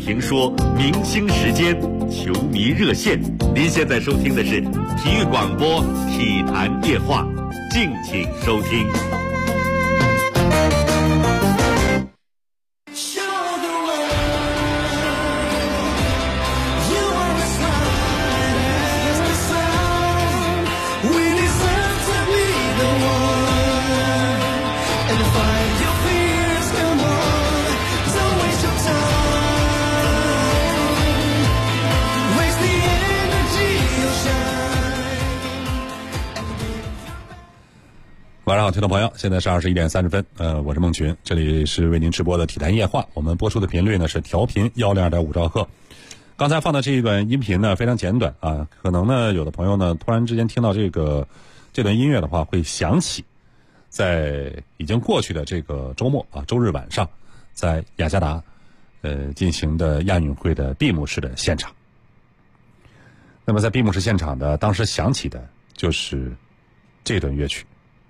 评说，明星时间，球迷热线。您现在收听的是体育广播《体坛夜话》，敬请收听。 晚上好，听众朋友，现在是21点30分，我是孟群，这里是为您直播的体坛夜话。我们播出的频率呢是调频102.5兆赫。刚才放的这一段音频呢非常简短啊，可能呢有的朋友呢突然之间听到这段音乐的话，会想起在已经过去的这个周末啊，周日晚上，在雅加达进行的亚运会的闭幕式的现场。那么在闭幕式现场的当时响起的就是这段乐曲。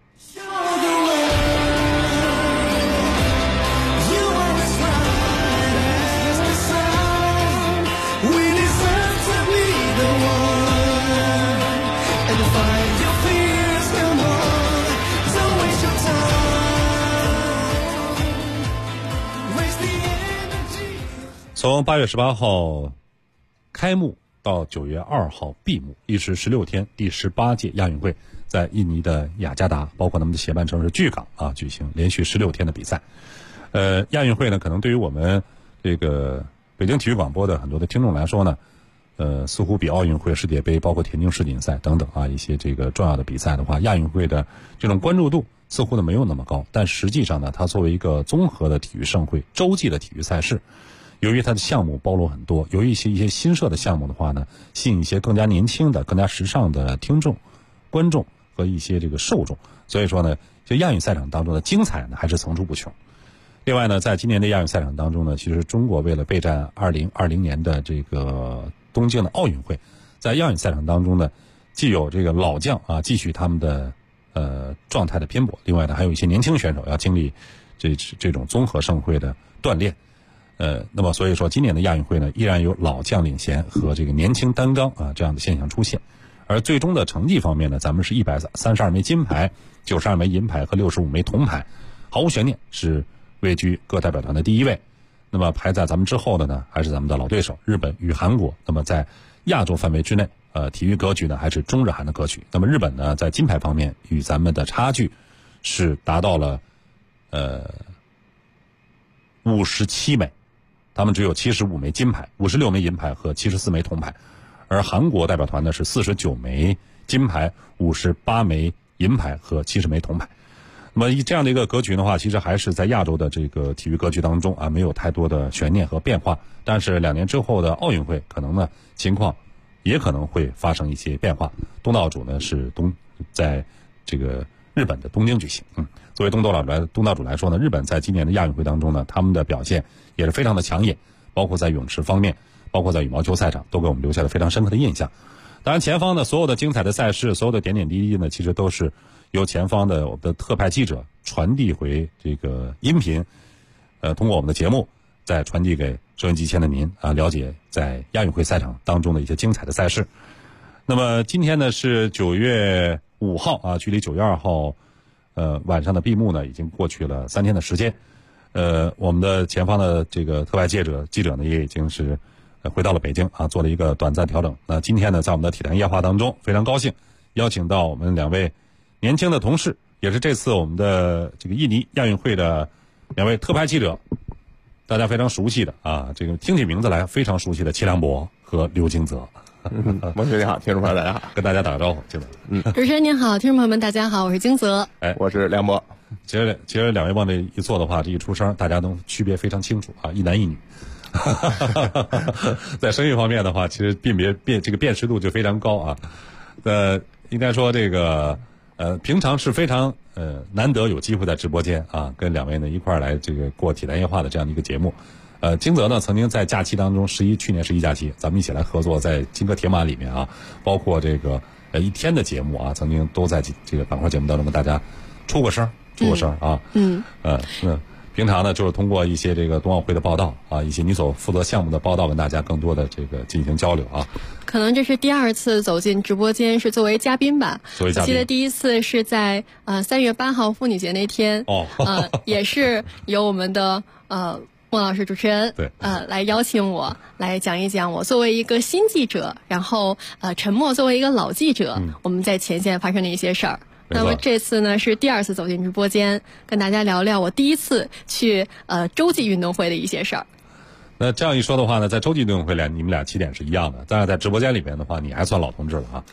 从8月18号开幕到9月2号闭幕，历时16天，第18届亚运会在印尼的雅加达，包括他们的协办城市巨港啊，举行连续16天的比赛。亚运会呢，可能对于我们这个北京体育广播的很多的听众来说呢，似乎比奥运会、世界杯，包括田径世锦赛等等啊一些这个重要的比赛的话，亚运会的这种关注度似乎呢没有那么高。但实际上呢，它作为一个综合的体育盛会、洲际的体育赛事，由于它的项目包罗很多，由于一些新设的项目的话呢，吸引一些更加年轻的、更加时尚的听众、观众和一些这个受众，所以说呢，就亚运赛场当中的精彩呢还是层出不穷。另外呢，在今年的亚运赛场当中呢，其实中国为了备战2020年的这个东京的奥运会，在亚运赛场当中呢，既有这个老将啊继续他们的状态的拼搏，另外呢还有一些年轻选手要经历这种综合盛会的锻炼。那么所以说今年的亚运会呢，依然有老将领衔和这个年轻担纲啊这样的现象出现。而最终的成绩方面呢，咱们是132枚金牌、92枚银牌和65枚铜牌，毫无悬念是位居各代表团的第一位。那么排在咱们之后的呢，还是咱们的老对手日本与韩国。那么在亚洲范围之内，体育格局呢还是中日韩的格局。那么日本呢，在金牌方面与咱们的差距是达到了57枚，他们只有75枚金牌、56枚银牌和74枚铜牌。而韩国代表团呢是49枚金牌、58枚银牌和70枚铜牌。那么这样的一个格局的话，其实还是在亚洲的这个体育格局当中啊，没有太多的悬念和变化。但是2年之后的奥运会，可能呢情况也可能会发生一些变化。东道主呢是在这个日本的东京举行。作为东道主来说呢，日本在今年的亚运会当中呢，他们的表现也是非常的抢眼，包括在泳池方面，包括在羽毛球赛场，都给我们留下了非常深刻的印象。当然前方的所有的精彩的赛事，所有的点点滴滴呢，其实都是由前方的我们的特派记者传递回这个音频，通过我们的节目再传递给收音机前的您啊，了解在亚运会赛场当中的一些精彩的赛事。那么今天呢是9月5号啊，距离9月2号晚上的闭幕呢已经过去了3天的时间。我们的前方的这个特派记者呢也已经是回到了北京啊，做了一个短暂调整。那今天呢，在我们的体坛夜话当中，非常高兴邀请到我们2位年轻的同事，也是这次我们的这个印尼亚运会的2位特派记者，大家非常熟悉的啊，这个听起名字来非常熟悉的齐良博和刘金泽。 孟学你好，听众朋友大家好， 跟大家打个招呼，金泽。 主持人您好，听众朋友们大家好，我是金泽。 我是梁博。 其实2位往这一坐的话，这一出声，大家都区别非常清楚啊，一男一女。在声音方面的话，其实这个辨识度就非常高啊。应该说这个平常是非常难得有机会在直播间啊，跟2位呢一块儿来这个过体坛夜话的这样的一个节目。金泽呢曾经在假期当中去年11假期，咱们一起来合作在金戈铁马里面啊，包括这个一天的节目啊，曾经都在这个板块节目当中跟大家出过声啊。 平常呢，就是通过一些这个冬奥会的报道啊，一些你所负责项目的报道，跟大家更多的这个进行交流啊。 可能这是第2次走进直播间，是作为嘉宾吧？ 作为嘉宾， 我记得第1次是在3月8号妇女节那天，也是由我们的孟老师主持人对来邀请我来讲一讲我作为一个新记者，然后陈默作为一个老记者，我们在前线发生的一些事儿。那么这次呢是第2次走进直播间，跟大家聊聊我第1次去洲际运动会的一些事儿。 那这样一说的话呢，在洲际运动会里，你们俩起点是一样的，但是在直播间里面的话，你还算老同志了啊。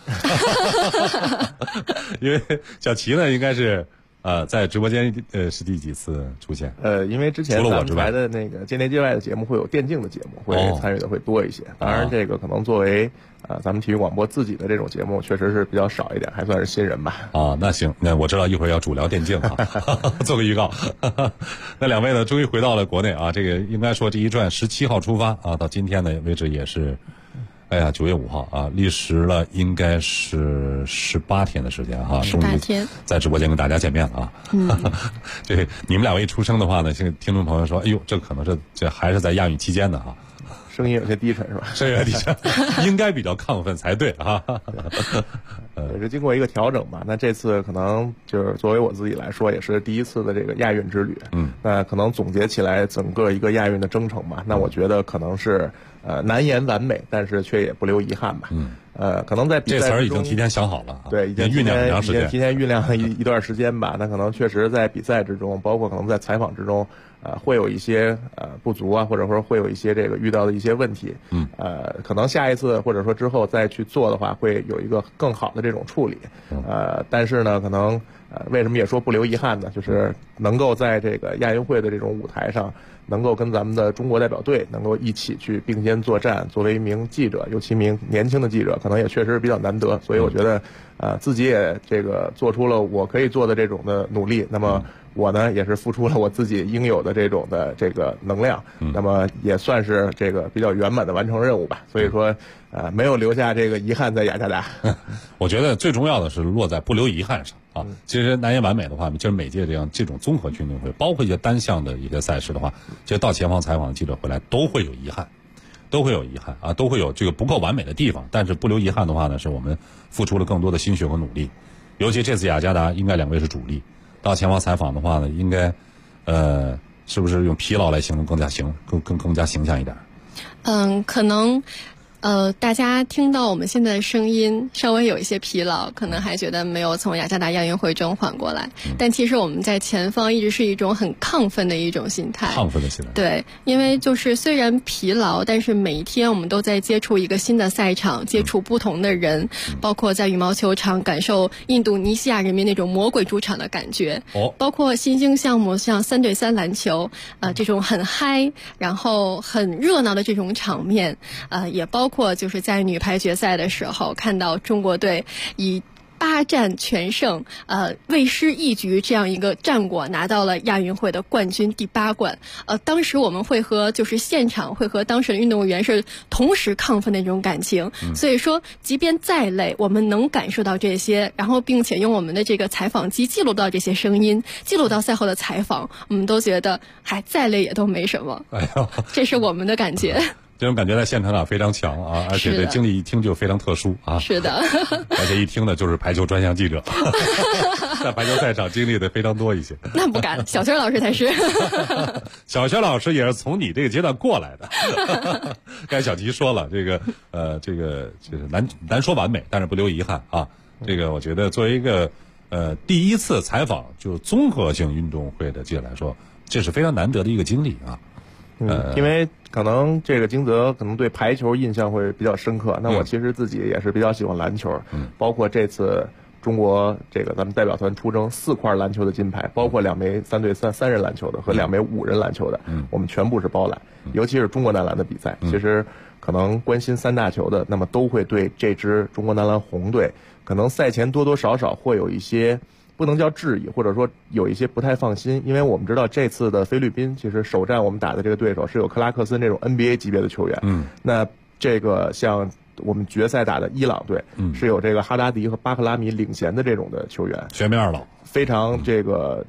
因为小齐呢，应该是在直播间是第几次出现？ 因为之前咱们台的那个间谍界外的节目会有电竞的节目，会参与的会多一些。当然，这个可能作为咱们体育广播自己的这种节目，确实是比较少一点，还算是新人吧。 那行，那我知道一会儿要主聊电竞啊，做个预告。那两位呢，终于回到了国内啊，这个应该说这一转17号出发啊，到今天呢为止也是。9月5号啊，历时了应该是18天的时间哈，终于在直播间跟大家见面了啊。这你们两位一出生的话呢，现在听众朋友说，哎呦，这可能这还是在亚运期间的哈。 声音有些低沉是吧？ 声音有些低沉，应该比较亢奋才对啊。 也是经过一个调整吧。那这次可能就是作为我自己来说，也是第1次的这个亚运之旅。那可能总结起来整个一个亚运的征程吧。那我觉得可能是难言完美，但是却也不留遗憾吧。可能在比赛这词儿已经提前想好了， 对，已经酝酿长时间， 提前酝酿了一段时间吧。那可能确实在比赛之中，包括可能在采访之中，会有一些不足啊，或者说会有一些这个遇到的一些问题。可能下一次或者说之后再去做的话，会有一个更好的这种处理。但是呢，可能为什么也说不留遗憾呢？就是能够在这个亚运会的这种舞台上，能够跟咱们的中国代表队能够一起去并肩作战，作为一名记者，尤其一名年轻的记者，可能也确实比较难得。所以我觉得，自己也这个做出了我可以做的这种的努力。那么我呢，也是付出了我自己应有的这种的这个能量。那么也算是这个比较圆满的完成任务吧。所以说，没有留下这个遗憾在雅加达。 我觉得最重要的是落在不留遗憾上。其实难言完美的话，就是每届这种综合运动会，包括一些单项的一些赛事的话，其实到前方采访的记者回来都会有遗憾啊，都会有这个不够完美的地方。但是不留遗憾的话呢，是我们付出了更多的心血和努力。尤其这次雅加达，应该两位是主力，到前方采访的话呢，应该是不是用疲劳来形容更加形象一点？ 可能。大家听到我们现在的声音稍微有一些疲劳，可能还觉得没有从雅加达亚运会中缓过来。但其实我们在前方一直是一种很亢奋的一种心态。 亢奋的心态。 对，因为就是虽然疲劳，但是每一天我们都在接触一个新的赛场，接触不同的人，包括在羽毛球场感受印度尼西亚人民那种魔鬼主场的感觉。包括新兴项目像3对3篮球，这种很嗨，然后很热闹的这种场面，也包括就是在女排决赛的时候，看到中国队以8战全胜，未失一局这样一个战果，拿到了亚运会的冠军第8冠。当时我们会和就是现场会和当时的运动员是同时亢奋的那种感情。所以说，即便再累，我们能感受到这些，然后并且用我们的这个采访机记录到这些声音，记录到赛后的采访，我们都觉得再累也都没什么。这是我们的感觉。 这种感觉在现场非常强啊，而且这经历一听就非常特殊啊。 是的， 而且一听呢就是排球专项记者，在排球赛场经历的非常多一些。 那不敢，小轩老师才是。 小轩老师也是从你这个阶段过来的。刚才小齐说了，这个就是难说完美，但是不留遗憾啊。这个我觉得作为一个第1次采访就综合性运动会的记者来说，这是非常难得的一个经历啊。 因为可能这个金泽可能对排球印象会比较深刻，那我其实自己也是比较喜欢篮球，包括这次中国这个咱们代表团出征4块篮球的金牌，包括2枚3对33人篮球的和2枚5人篮球的，我们全部是包揽。尤其是中国男篮的比赛，其实可能关心3大球的，那么都会对这支中国男篮红队可能赛前多多少少会有一些不能叫质疑，或者说有一些不太放心，因为我们知道这次的菲律宾其实首战我们打的这个对手是有克拉克森这种 NBA 级别的球员，那这个像我们决赛打的伊朗队，是有这个哈达迪和巴克拉米领衔的这种的球员， 全面2老， 非常这个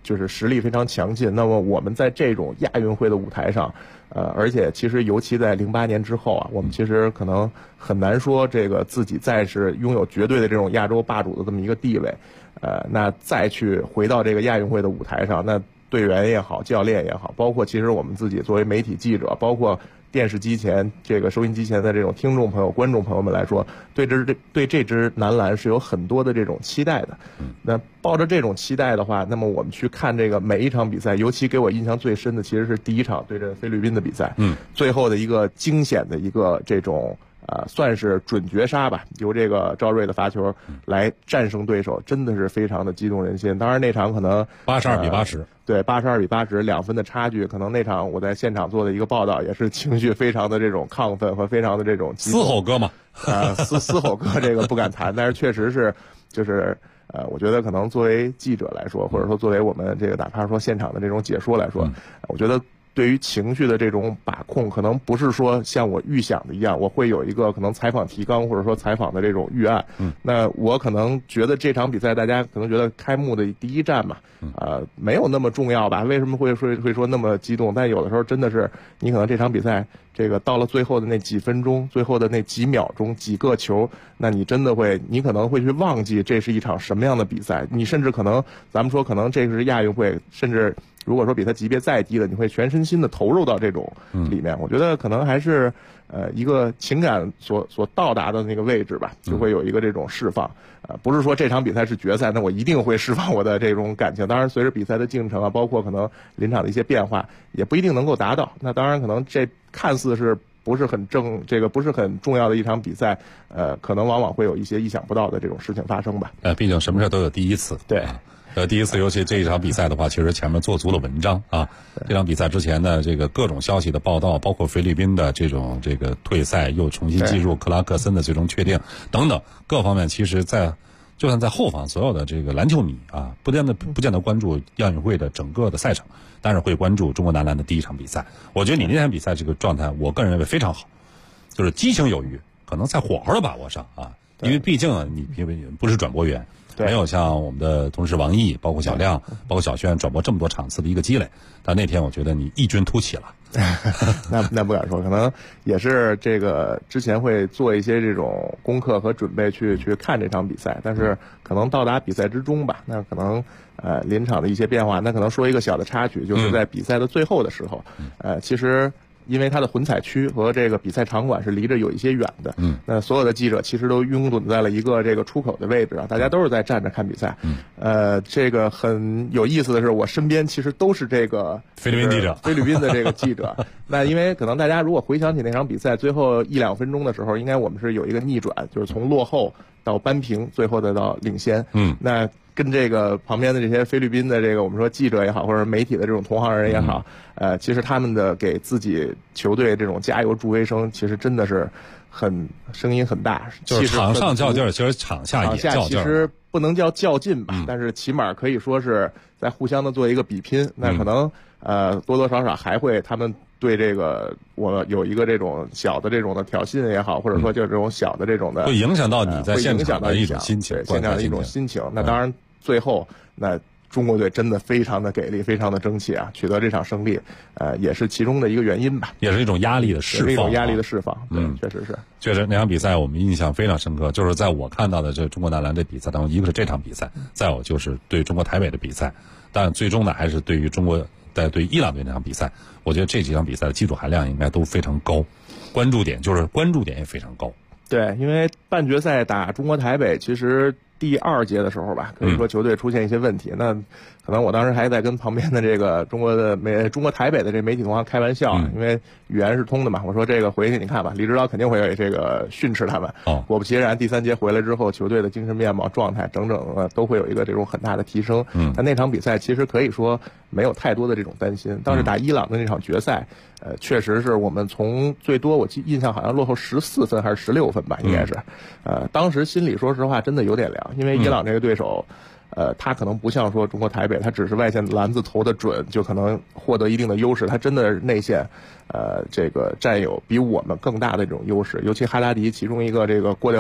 就是实力非常强劲。那么我们在这种亚运会的舞台上，而且其实尤其在08年之后啊，我们其实可能很难说这个自己再是拥有绝对的这种亚洲霸主的这么一个地位，那再去回到这个亚运会的舞台上，那队员也好，教练也好，包括其实我们自己作为媒体记者，包括电视机前这个收音机前的这种听众朋友、观众朋友们来说，对这支男篮是有很多的这种期待的。那抱着这种期待的话，那么我们去看这个每一场比赛，尤其给我印象最深的其实是第一场对阵菲律宾的比赛，最后的一个惊险的一个这种算是准绝杀吧，由这个赵睿的罚球来战胜对手，真的是非常的激动人心。当然那场可能 82比80。 对，82比80，2分的差距，可能那场我在现场做的一个报道，也是情绪非常的这种亢奋和非常的这种激动。 嘶吼哥嘛， 嘶吼哥这个不敢谈，但是确实是，就是我觉得可能作为记者来说，或者说作为我们这个哪怕说现场的这种解说来说，我觉得对于情绪的这种把控，可能不是说像我预想的一样，我会有一个可能采访提纲或者说采访的这种预案。那我可能觉得这场比赛大家可能觉得开幕的第一战嘛，没有那么重要吧？为什么会说那么激动？但有的时候真的是你可能这场比赛这个到了最后的那几分钟，最后的那几秒钟，几个球，那你真的你可能会去忘记这是一场什么样的比赛。你甚至可能咱们说可能这个是亚运会，甚至如果说比它级别再低的，你会全身心的投入到这种里面。我觉得可能还是一个情感所到达的那个位置吧，就会有一个这种释放。不是说这场比赛是决赛，那我一定会释放我的这种感情。当然，随着比赛的进程啊，包括可能临场的一些变化，也不一定能够达到。那当然，可能这看似是不是很不是很重要的一场比赛，可能往往会有一些意想不到的这种事情发生吧。 毕竟什么事都有第一次。 对。 第一次，尤其这一场比赛的话，其实前面做足了文章啊。这场比赛之前的这个各种消息的报道，包括菲律宾的这个退赛又重新进入克拉克森的最终确定等等各方面，其实就算在后方所有的这个篮球迷啊，不见得关注亚运会的整个的赛程，但是会关注中国男篮的第一场比赛。我觉得你那场比赛这个状态，我个人认为非常好，就是激情有余，可能在火候的把握上啊，因为毕竟你不是转播员。没有像我们的同事王毅，包括小亮，包括小轩转播这么多场次的一个积累，但那天我觉得你异军突起了。 那不敢说，可能也是这个之前会做一些这种功课和准备去看这场比赛，但是可能到达比赛之中吧，那可能临场的一些变化，那可能说一个小的插曲，就是在比赛的最后的时候，其实。因为它的混采区和这个比赛场馆是离着有一些远的，那所有的记者其实都拥堵在了一个这个出口的位置啊，大家都是在站着看比赛。这个很有意思的是，我身边其实都是这个菲律宾的这个记者。那因为可能大家如果回想起那场比赛最后1-2分钟的时候，应该我们是有一个逆转，就是从落后到扳平，最后再到领先。那跟这个旁边的这些菲律宾的这个我们说记者也好，或者媒体的这种同行人也好，其实他们的给自己球队这种加油助威声，其实真的是声音很大， 就是场上较劲儿，其实场下也较劲儿。 其实不能叫较劲吧，但是起码可以说是在互相的做一个比拼。那可能多多少少还会他们对这个我有一个这种小的这种的挑衅也好，或者说就是这种小的这种的， 会影响到你在现场的一种心情， 现场的一种心情。那当然最后那中国队真的非常的给力，非常的争气啊，取得这场胜利，也是其中的一个原因吧， 也是一种压力的释放， 一种压力的释放。确实那场比赛我们印象非常深刻，就是在我看到的这中国男篮的比赛当中，一个是这场比赛，再有就是对中国台北的比赛，但最终呢还是对于中国在对伊朗队那场比赛，我觉得这几场比赛的技术含量应该都非常高，关注点也非常高。 对，因为半决赛打中国台北，其实第2节的时候吧，可以说球队出现一些问题。那可能我当时还在跟旁边的这个中国台北的这媒体同行开玩笑，因为语言是通的嘛。我说这个回去你看吧，李指导肯定会有这个训斥他们。果不其然，第3节回来之后，球队的精神面貌、状态整都会有一个这种很大的提升。但那场比赛其实可以说没有太多的这种担心。倒是打伊朗的那场决赛，确实是我们从最多我印象好像落后14分还是16分吧，应该是。当时心里说实话真的有点凉，因为伊朗这个对手。他可能不像说中国台北，他只是外线篮子投的准，就可能获得一定的优势。他真的内线，这个占有比我们更大的这种优势。尤其哈达迪其中一个这个过掉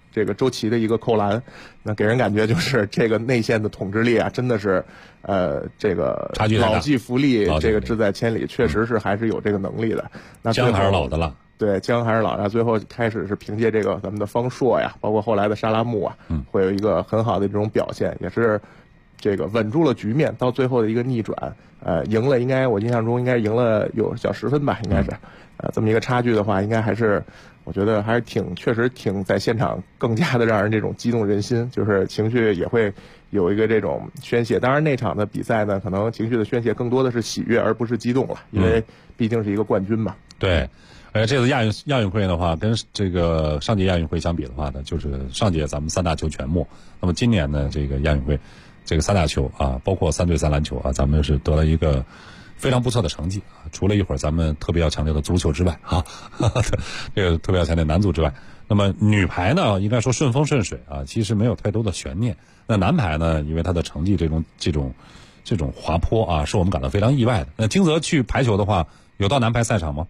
这个周琦的一个扣篮，那给人感觉就是这个内线的统治力啊，真的是这个老骥伏枥，这个志在千里，确实是还是有这个能力的。那姜还是老的了。 对，姜还是老的，最后开始是凭借这个咱们的方硕呀，包括后来的沙拉木啊，会有一个很好的这种表现，也是这个稳住了局面，到最后的一个逆转，赢了，应该我印象中应该赢了有小10分吧，应该是，这么一个差距的话，应该还是我觉得还是确实挺在现场更加的让人这种激动人心，就是情绪也会有一个这种宣泄。当然那场的比赛呢，可能情绪的宣泄更多的是喜悦，而不是激动了，因为毕竟是一个冠军嘛。 对。这次亚运会的话，跟这个上届亚运会相比的话呢，就是上届咱们3大球全没，那么今年呢，这个亚运会，这个3大球啊，包括3对3篮球啊，咱们是得了一个非常不错的成绩啊。除了一会儿咱们特别要强调的足球之外啊，这个特别要强调男足之外，那么女排呢，应该说顺风顺水啊，其实没有太多的悬念。那男排呢，因为他的成绩这种滑坡啊，是我们感到非常意外的。那金泽去排球的话，有到男排赛场吗？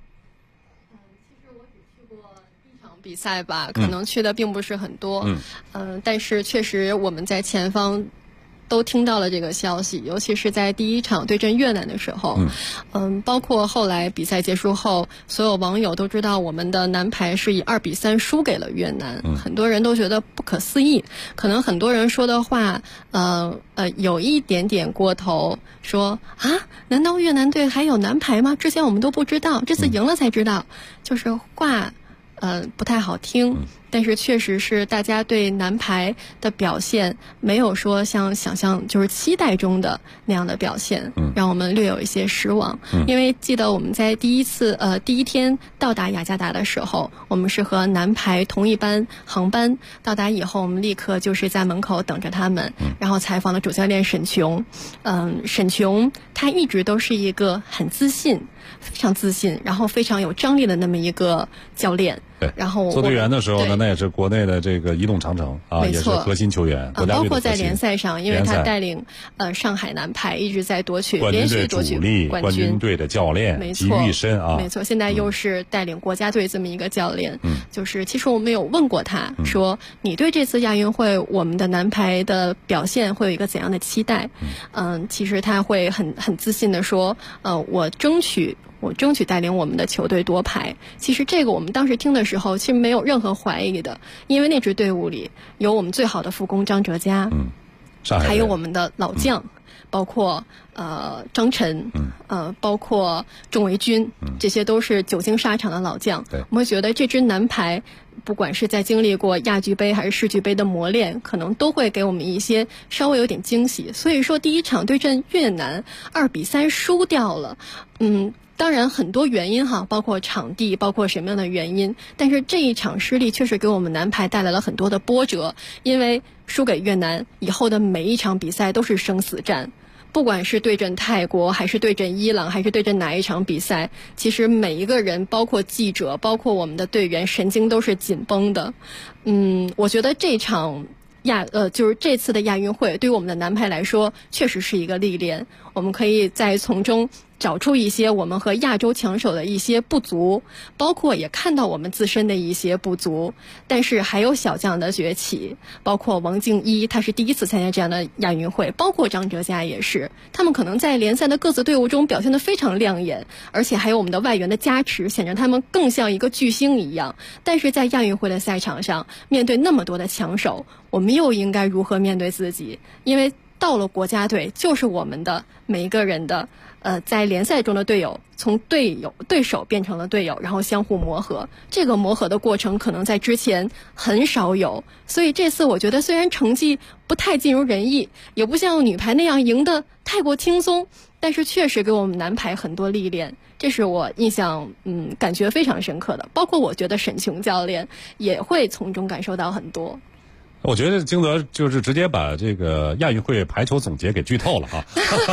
比赛吧，可能去的并不是很多，但是确实我们在前方都听到了这个消息，尤其是在第一场对阵越南的时候，包括后来比赛结束后，所有网友都知道我们的男排是以2比3输给了越南，很多人都觉得不可思议，可能很多人说的话，有一点点过头，说啊，难道越南队还有男排吗？之前我们都不知道，这次赢了才知道，就是话。不太好听，但是确实是大家对男排的表现没有说像想象就是期待中的那样的表现，让我们略有一些失望。因为记得我们在第一天到达雅加达的时候，我们是和男排同一班航班到达以后，我们立刻就是在门口等着他们，然后采访了主教练沈琼。沈琼他一直都是一个很自信。非常自信，然后非常有张力的那么一个教练。 对， 然后做队员的时候呢，那也是国内的这个移动长城啊，也是核心球员，国家队的核心。 包括在联赛上，因为他带领上海男排一直在连续夺取冠军， 冠军队的教练集于一身啊。 没错，现在又是带领国家队这么一个教练。就是其实我们有问过他说，你对这次亚运会我们的男排的表现会有一个怎样的期待？其实他会很自信的说，我争取带领我们的球队夺牌。其实这个我们当时听的时候，其实没有任何怀疑的，因为那支队伍里有我们最好的副攻张哲嘉，还有我们的老将，包括张晨，包括仲维军，这些都是久经沙场的老将。我们会觉得这支男排，不管是在经历过亚俱杯还是世俱杯的磨练，可能都会给我们一些稍微有点惊喜。所以说第一场对阵越南2比3输掉了，当然很多原因哈，包括场地，包括什么样的原因，但是这一场失利确实给我们男排带来了很多的波折，因为输给越南以后的每一场比赛都是生死战，不管是对阵泰国还是对阵伊朗还是对阵哪一场比赛，其实每一个人包括记者包括我们的队员神经都是紧绷的。我觉得这场就是这次的亚运会对于我们的男排来说确实是一个历练，我们可以在从中找出一些我们和亚洲强手的一些不足，包括也看到我们自身的一些不足，但是还有小将的崛起，包括王静一，他是第一次参加这样的亚运会，包括张哲嘉也是，他们可能在联赛的各自队伍中表现得非常亮眼，而且还有我们的外援的加持，显得他们更像一个巨星一样。但是在亚运会的赛场上，面对那么多的强手，我们又应该如何面对自己？因为到了国家队，就是我们的每一个人的在联赛中的队友，从对手变成了队友，然后相互磨合。这个磨合的过程可能在之前很少有，所以这次我觉得虽然成绩不太尽如人意，也不像女排那样赢得太过轻松，但是确实给我们男排很多历练，这是我印象感觉非常深刻的。包括我觉得沈琼教练也会从中感受到很多。 我觉得京泽就是直接把这个亚运会排球总结给剧透了啊。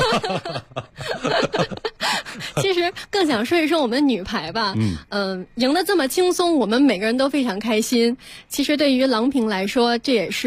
其实更想说一说我们女排吧，赢得这么轻松，我们每个人都非常开心。其实对于郎平来说，这也是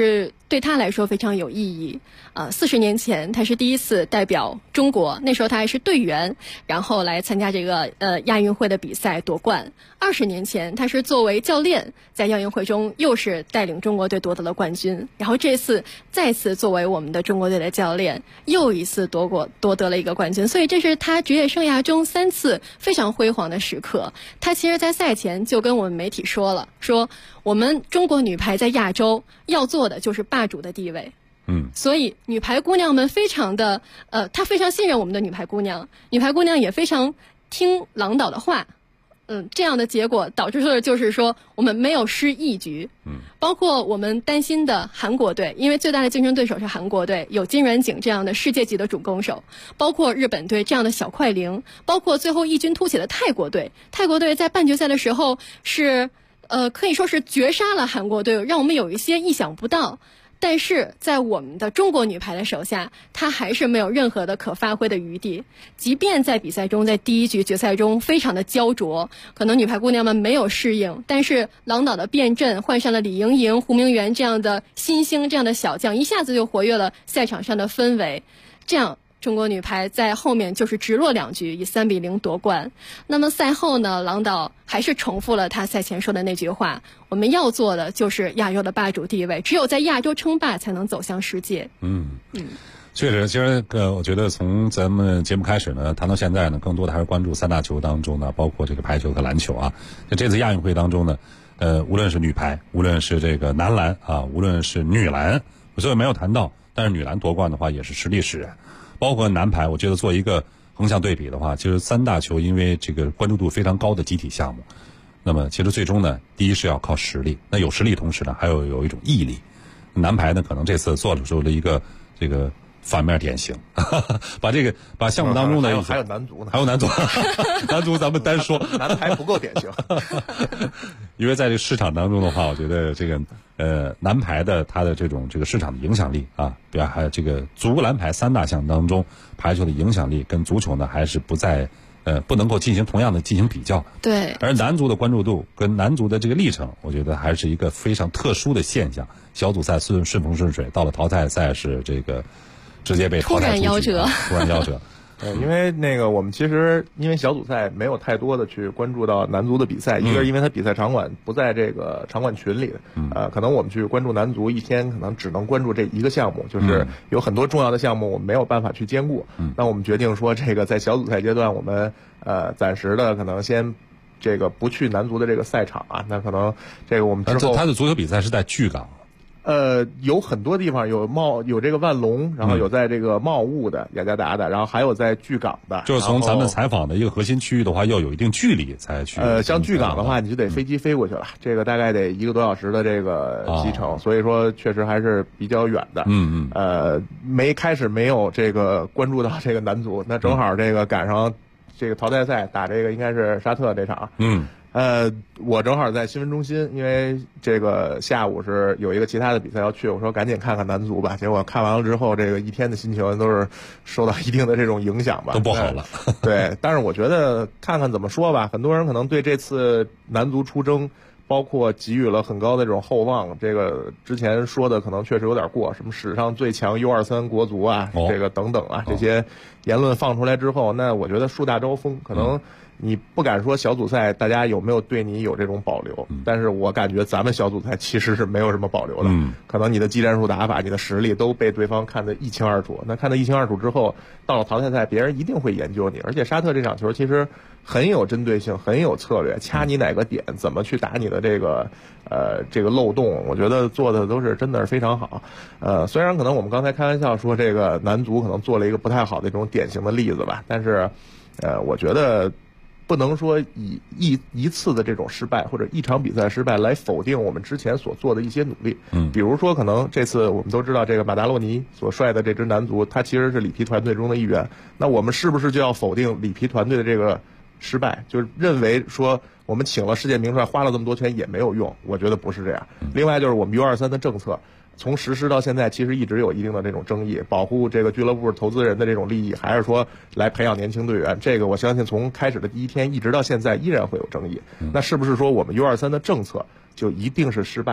对他来说非常有意义。40年前他是第一次代表中国，那时候他还是队员，然后来参加这个亚运会的比赛夺冠。20年前他是作为教练，在亚运会中又是带领中国队夺得了冠军，然后这次再次作为我们的中国队的教练，又一次夺得了一个冠军，所以这是他职业生涯中3次非常辉煌的时刻。他其实在赛前就跟我们媒体说了，说我们中国女排在亚洲要做的就是霸主的地位。所以女排姑娘们非常的她非常信任我们的女排姑娘，女排姑娘也非常听郎导的话。这样的结果导致的就是说我们没有失一局。包括我们担心的韩国队，因为最大的竞争对手是韩国队，有金软景这样的世界级的主攻手，包括日本队这样的小快灵，包括最后异军突起的泰国队。泰国队在半决赛的时候是可以说是绝杀了韩国队，让我们有一些意想不到。但是在我们的中国女排的手下，她还是没有任何的可发挥的余地。即便在比赛中，在第一局决赛中非常的焦灼，可能女排姑娘们没有适应，但是郎导的变阵，换上了李盈莹、胡明媛这样的新星，这样的小将，一下子就活跃了赛场上的氛围。这样中国女排在后面就是直落2局，以3-0夺冠。那么赛后呢，郎导还是重复了他赛前说的那句话：我们要做的就是亚洲的霸主地位，只有在亚洲称霸，才能走向世界。 确实，其实我觉得从咱们节目开始呢，谈到现在呢，更多的还是关注3大球当中呢，包括这个排球和篮球啊。在这次亚运会当中呢，无论是女排，无论是这个男篮啊，无论是女篮，我虽然没有谈到，但是女篮夺冠的话也是实力使然。包括男排，我觉得做一个横向对比的话，其实3大球因为这个关注度非常高的集体项目，那么其实最终呢，第一是要靠实力，那有实力同时呢，还有一种毅力。男排呢，可能这次做出了一个这个反面典型，把项目当中的还有男足呢， 还有男足，男足咱们单说， 男排不够典型。 因为在这个市场当中的话，我觉得这个男排的它的这个市场的影响力啊，比如还有这个足篮排3大项当中，排球的影响力跟足球呢还是不能够进行同样的进行比较。 对。 而男足的关注度跟男足的这个历程，我觉得还是一个非常特殊的现象。小组赛顺风顺水，到了淘汰赛是这个直接被淘汰出局，突然夭折。 因为我们其实因为小组赛没有太多的去关注到男足的比赛，一个是因为他比赛场馆不在这个场馆群里，可能我们去关注男足一天可能只能关注这一个项目，就是有很多重要的项目我们没有办法去兼顾。那我们决定说这个在小组赛阶段我们暂时的可能先这个不去男足的这个赛场啊，那可能这个我们之后他的足球比赛是在巨港。 有很多地方有这个万隆，然后有在这个茂物的雅加达的，然后还有在巨港的。 就是从咱们采访的一个核心区域的话，要有一定距离才去。 像巨港的话，你就得飞机飞过去了，这个大概得1个多小时的这个机程，所以说确实还是比较远的。没有这个关注到这个男足，那正好这个赶上这个淘汰赛打这个应该是沙特这场。我正好在新闻中心，因为这个下午是有一个其他的比赛要去，我说赶紧看看男足吧。结果看完了之后，这个一天的心情都是受到一定的这种影响吧， 都不好了。 对，但是我觉得看看怎么说吧，很多人可能对这次男足出征，包括给予了很高的这种厚望。这个之前说的可能确实有点过，什么史上最强 U23 国足啊，这个等等啊，这些言论放出来之后，那我觉得树大招风，可能你不敢说小组赛大家有没有对你有这种保留，但是我感觉咱们小组赛其实是没有什么保留的。可能你的技战术打法，你的实力都被对方看得一清二楚。那看得一清二楚之后，到了淘汰赛，别人一定会研究你。而且沙特这场球其实很有针对性，很有策略，掐你哪个点，怎么去打你的这个漏洞，我觉得做的都是真的是非常好。虽然可能我们刚才开玩笑说这个男足可能做了一个不太好的这种典型的例子吧，但是我觉得不能说以一次的这种失败或者一场比赛失败来否定我们之前所做的一些努力。比如说可能这次我们都知道这个马达洛尼所率的这支男足，他其实是里皮团队中的一员，那我们是不是就要否定里皮团队的这个失败，就是认为说我们请了世界名帅花了这么多钱也没有用？我觉得不是这样。另外就是我们 U23 的政策从实施到现在其实一直有一定的这种争议，保护这个俱乐部投资人的这种利益，还是说来培养年轻队员，这个我相信从开始的第一天一直到现在依然会有争议。那是不是说我们 U23 的政策就一定是失败的？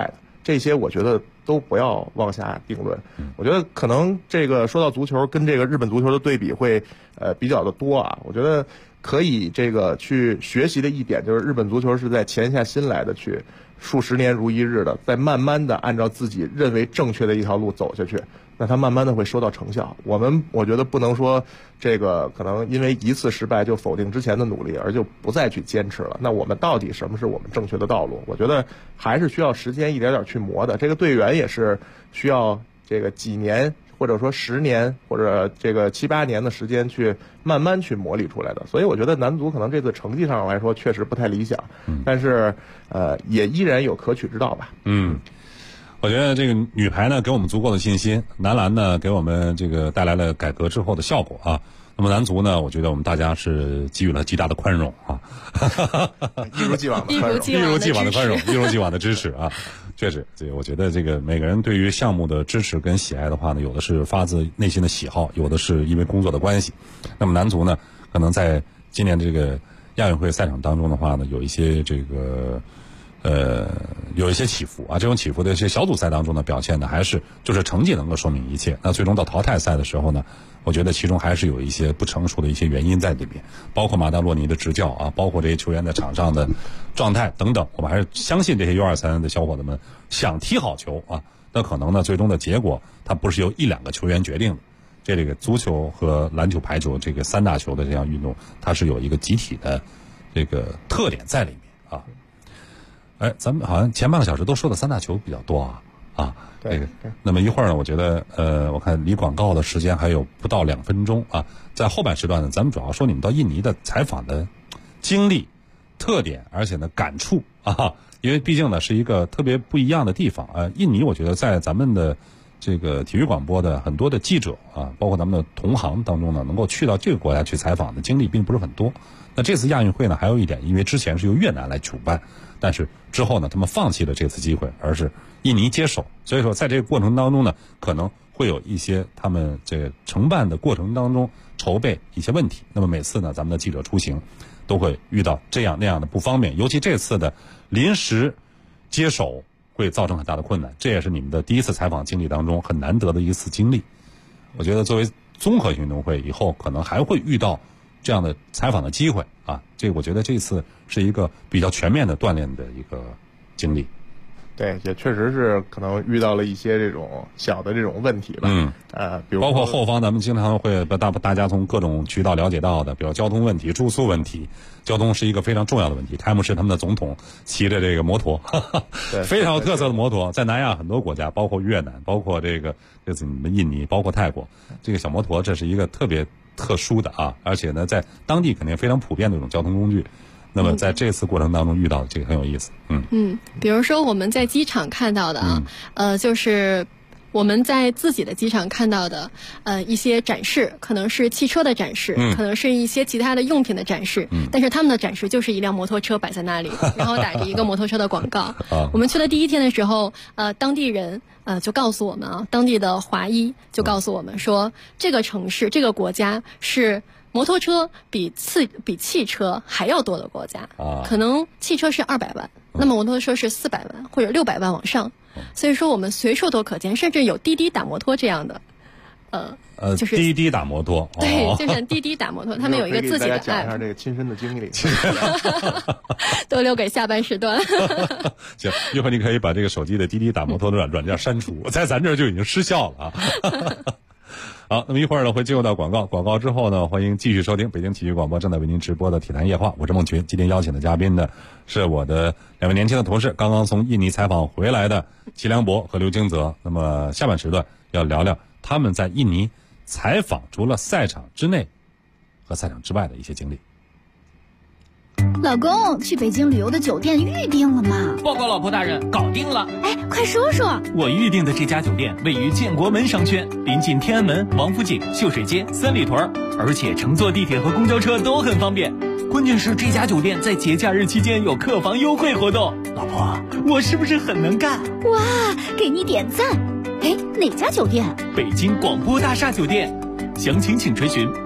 这些我觉得都不要妄下定论。我觉得可能这个说到足球跟这个日本足球的对比会比较的多啊。我觉得可以这个去学习的一点就是日本足球是在潜下心来的去数十年如一日的在慢慢的按照自己认为正确的一条路走下去，那它慢慢的会收到成效。我觉得不能说这个可能因为一次失败就否定之前的努力，而就不再去坚持了。那我们到底什么是我们正确的道路？我觉得还是需要时间一点点去磨的。这个队员也是需要这个几年或者说10年或者这个7、8年的时间去慢慢去磨砺出来的。所以我觉得男足可能这次成绩上来说确实不太理想，但是也依然有可取之道吧。 我觉得这个女排呢给我们足够的信心，男篮呢给我们这个带来了改革之后的效果啊。那么男足呢，我觉得我们大家是给予了极大的宽容啊， 一如既往的宽容， 一如既往的宽容，一如既往的支持啊。确实，这个我觉得这个每个人对于项目的支持跟喜爱的话呢，有的是发自内心的喜好，有的是因为工作的关系。那么男足呢，可能在今年这个亚运会赛场当中的话呢，有一些这个有一些起伏啊，这种起伏的一些小组赛当中呢，表现的还是就是成绩能够说明一切。那最终到淘汰赛的时候呢，我觉得其中还是有一些不成熟的一些原因在里面，包括马达洛尼的执教啊，包括这些球员在场上的状态等等。我们还是相信这些U23的小伙子们想踢好球啊，那可能呢最终的结果它不是由1、2个球员决定的。这个足球和篮球、排球这个3大球的这样运动，它是有一个集体的这个特点在里面啊。哎，咱们好像前半个小时都说的3大球比较多啊，这个。那么一会儿呢，我觉得我看离广告的时间还有不到2分钟啊，在后半时段呢，咱们主要说你们到印尼的采访的经历、特点，而且呢感触啊，因为毕竟呢是一个特别不一样的地方啊。印尼我觉得在咱们的这个体育广播的很多的记者啊，包括咱们的同行当中呢，能够去到这个国家去采访的经历并不是很多。那这次亚运会呢，还有一点，因为之前是由越南来主办，但是之后呢，他们放弃了这次机会，而是印尼接手。所以说，在这个过程当中呢，可能会有一些他们这个承办的过程当中筹备一些问题。那么每次呢，咱们的记者出行都会遇到这样那样的不方便，尤其这次的临时接手会造成很大的困难。这也是你们的第一次采访经历当中很难得的一次经历。我觉得作为综合运动会，以后可能还会遇到这样的采访的机会啊，这我觉得这次是一个比较全面的锻炼的一个经历。 对，也确实是可能遇到了一些这种小的这种问题吧。比如包括后方咱们经常会把大家从各种渠道了解到的，比如交通问题、住宿问题。交通是一个非常重要的问题。开幕式他们的总统骑着这个摩托，非常有特色的摩托，在南亚很多国家，包括越南，包括这次你们印尼，包括泰国，这个小摩托这是一个特别特殊的啊，而且呢，在当地肯定非常普遍的一种交通工具。那么在这次过程当中遇到的这个很有意思。 比如说我们在机场看到的就是我们在自己的机场看到的一些展示，可能是汽车的展示，可能是一些其他的用品的展示，但是他们的展示就是一辆摩托车摆在那里，然后打着一个摩托车的广告。我们去的第一天的时候，当地人就告诉我们啊，当地的华裔就告诉我们说，这个城市这个国家是摩托车比汽车还要多的国家，可能汽车是200万，那么摩托车是400万或者600万往上，所以说我们随处都可见，甚至有滴滴打摩托这样的，就是滴滴打摩托， 对，就是滴滴打摩托，他们有一个自己的 app。 讲一下这个亲身的经历， 都留给下半时段。 行，一会儿你可以把这个手机的滴滴打摩托的软件删除，在咱这儿就已经失效了啊。好，那么一会儿呢会进入到广告，广告之后呢，欢迎继续收听北京体育广播正在为您直播的体坛夜话，我是孟群。今天邀请的嘉宾呢是我的2位年轻的同事，刚刚从印尼采访回来的齐良博和刘京泽。那么下半时段要聊聊他们在印尼采访除了赛场之内和赛场之外的一些经历。 老公，去北京旅游的酒店预定了吗？ 报告老婆大人，搞定了。 哎，快说说。 我预定的这家酒店位于建国门商圈，临近天安门、王府井、秀水街、三里屯，而且乘坐地铁和公交车都很方便。关键是这家酒店在节假日期间有客房优惠活动。老婆，我是不是很能干？ 哇，给你点赞。哎，哪家酒店？ 北京广播大厦酒店。详情请垂询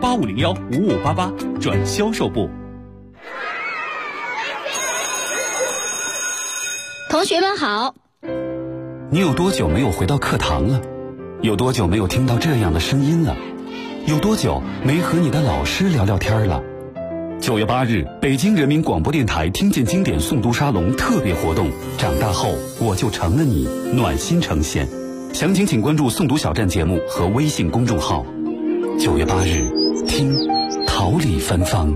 8501-5588转销售部。 同学们好， 你有多久没有回到课堂了？有多久没有听到这样的声音了？有多久没和你的老师聊聊天了？9月8日，北京人民广播电台听见经典诵读沙龙特别活动，长大后我就成了你，暖心呈现。详情请关注诵读小站节目和微信公众号。9月8日，听桃李芬芳。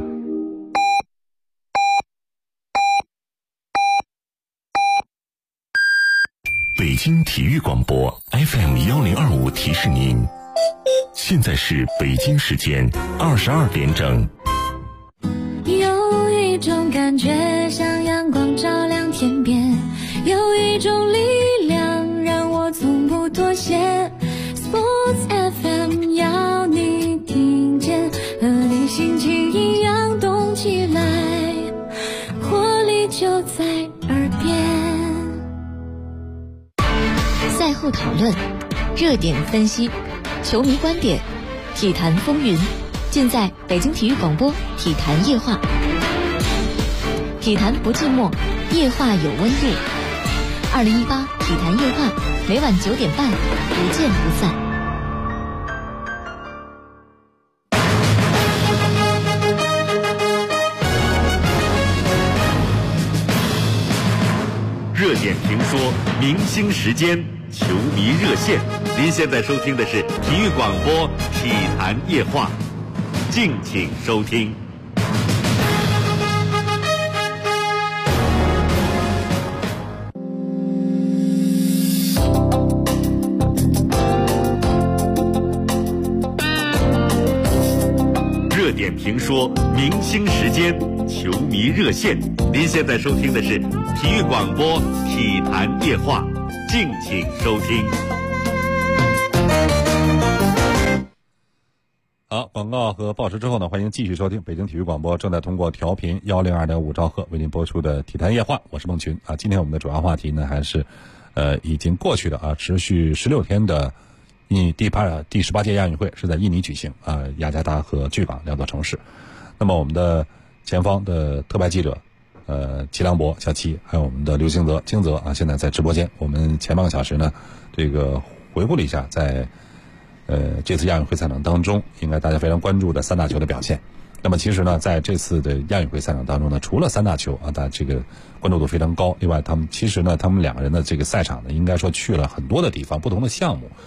北京体育广播 FM1025提示您，现在是北京时间22点整。 有一种感觉像阳光照亮天边，有一种力量让我从不妥协。 Sports FM 要你听见，和你心情一样动起来，活力就在耳边。 赛后讨论，热点分析，球迷观点，体坛风云，尽在北京体育广播体坛夜话。体坛不寂寞，夜话有温度。2018体坛夜话，每晚9点半，不见不散。 热点评说，明星时间，球迷热线。您现在收听的是体育广播体坛夜话，敬请收听。热点评说，明星时间，球迷热线。您现在收听的是体育广播体坛夜话，敬请收听。 好，广告和报时之后呢，欢迎继续收听北京体育广播正在通过调频102.5兆赫为您播出的体坛夜话，我是孟群啊。今天我们的主要话题呢，还是已经过去的啊，持续16天的第18届亚运会是在印尼举行啊，雅加达和巨港两座城市。那么我们的前方的特派记者齐良博小齐，还有我们的刘金泽啊，现在在直播间。我们前半个小时呢，这个回顾了一下在这次亚运会赛场当中，应该大家非常关注的三大球的表现。那么其实呢，在这次的亚运会赛场当中呢，除了三大球啊，大家这个关注度非常高。另外，他们两个人的这个赛场呢，应该说去了很多的地方，不同的项目。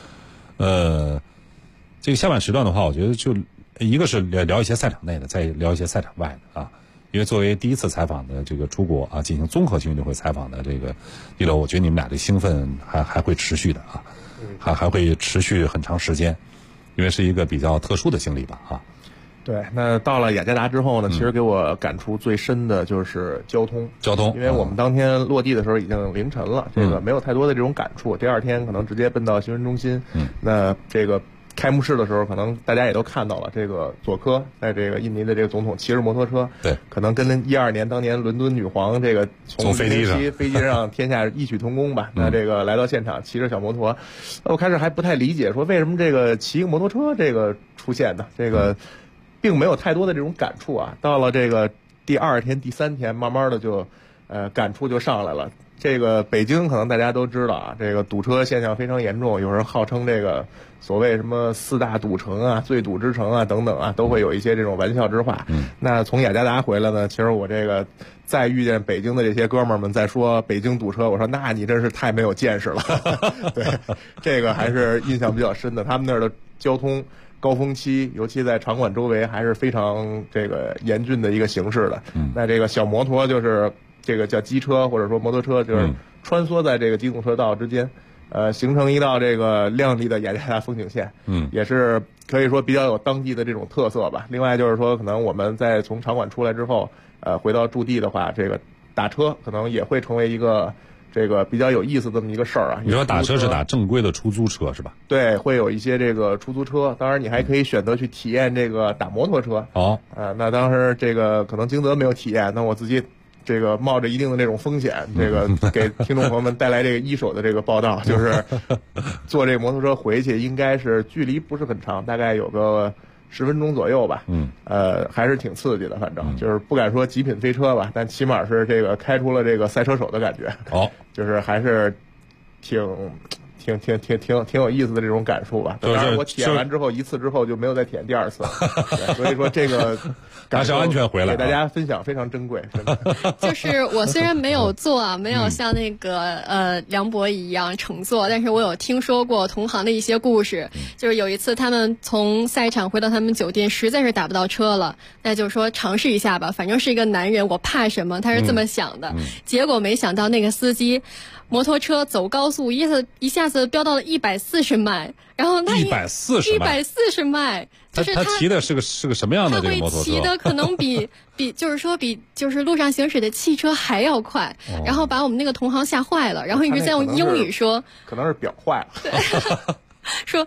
这个下半时段的话，我觉得就一个是聊一些赛场内的，再聊一些赛场外的啊。因为作为第一次采访的这个出国啊，进行综合性运动会采访的这个地楼，我觉得你们俩的兴奋还会持续的啊，还会持续很长时间，因为是一个比较特殊的经历吧啊。 对，那到了雅加达之后呢，其实给我感触最深的就是交通，因为我们当天落地的时候已经凌晨了，这个没有太多的这种感触。第二天可能直接奔到新闻中心，那这个开幕式的时候，可能大家也都看到了，这个佐科在这个印尼的这个总统骑着摩托车， 对， 可能跟12年当年伦敦女皇这个从飞机上天下异曲同工吧。那这个来到现场骑着小摩托，我开始还不太理解，说为什么这个骑个摩托车这个出现呢？这个并没有太多的这种感触啊。到了这个第2天、第3天，慢慢的就感触就上来了。这个北京可能大家都知道啊，这个堵车现象非常严重，有人号称这个所谓什么4大堵城啊、最堵之城啊等等啊，都会有一些这种玩笑之话。那从雅加达回来呢，其实我这个再遇见北京的这些哥们儿们在说北京堵车，我说那你真是太没有见识了。对，这个还是印象比较深的。他们那儿的交通高峰期，尤其在场馆周围，还是非常这个严峻的一个形势的。那这个小摩托就是这个叫机车或者说摩托车，就是穿梭在这个机动车道之间，形成一道这个亮丽的雅加达风景线。也是可以说比较有当地的这种特色吧。另外就是说，可能我们在从场馆出来之后，回到驻地的话，这个打车可能也会成为一个这个比较有意思的这么一个事儿啊。 你说打车是打正规的出租车是吧？ 对，会有一些这个出租车，当然你还可以选择去体验这个打摩托车。那当时这个可能金泽没有体验，那我自己这个冒着一定的这种风险，这个给听众朋友们带来这个一手的这个报道，就是坐这个摩托车回去，应该是距离不是很长，大概有个10分钟左右吧。还是挺刺激的，反正就是不敢说极品飞车吧，但起码是这个开出了这个赛车手的感觉。就是还是挺有意思的这种感受吧。当然，我体验完之后一次之后就没有再体验第二次了，所以说这个感受安全回来， 给大家分享非常珍贵。 就是我虽然没有坐啊，没有像那个梁博一样乘坐，但是我有听说过同行的一些故事。就是有一次他们从赛场回到他们酒店，实在是打不到车了，那就说尝试一下吧，反正是一个男人，我怕什么？他是这么想的。结果没想到那个司机。摩托车走高速，一下子飙到了140迈，然后他140迈，就是他骑的是个什么样的这个摩托车？ 他会骑的可能比就是路上行驶的汽车还要快，然后把我们那个同行吓坏了，然后一直在用英语说， 可能是表坏了， 说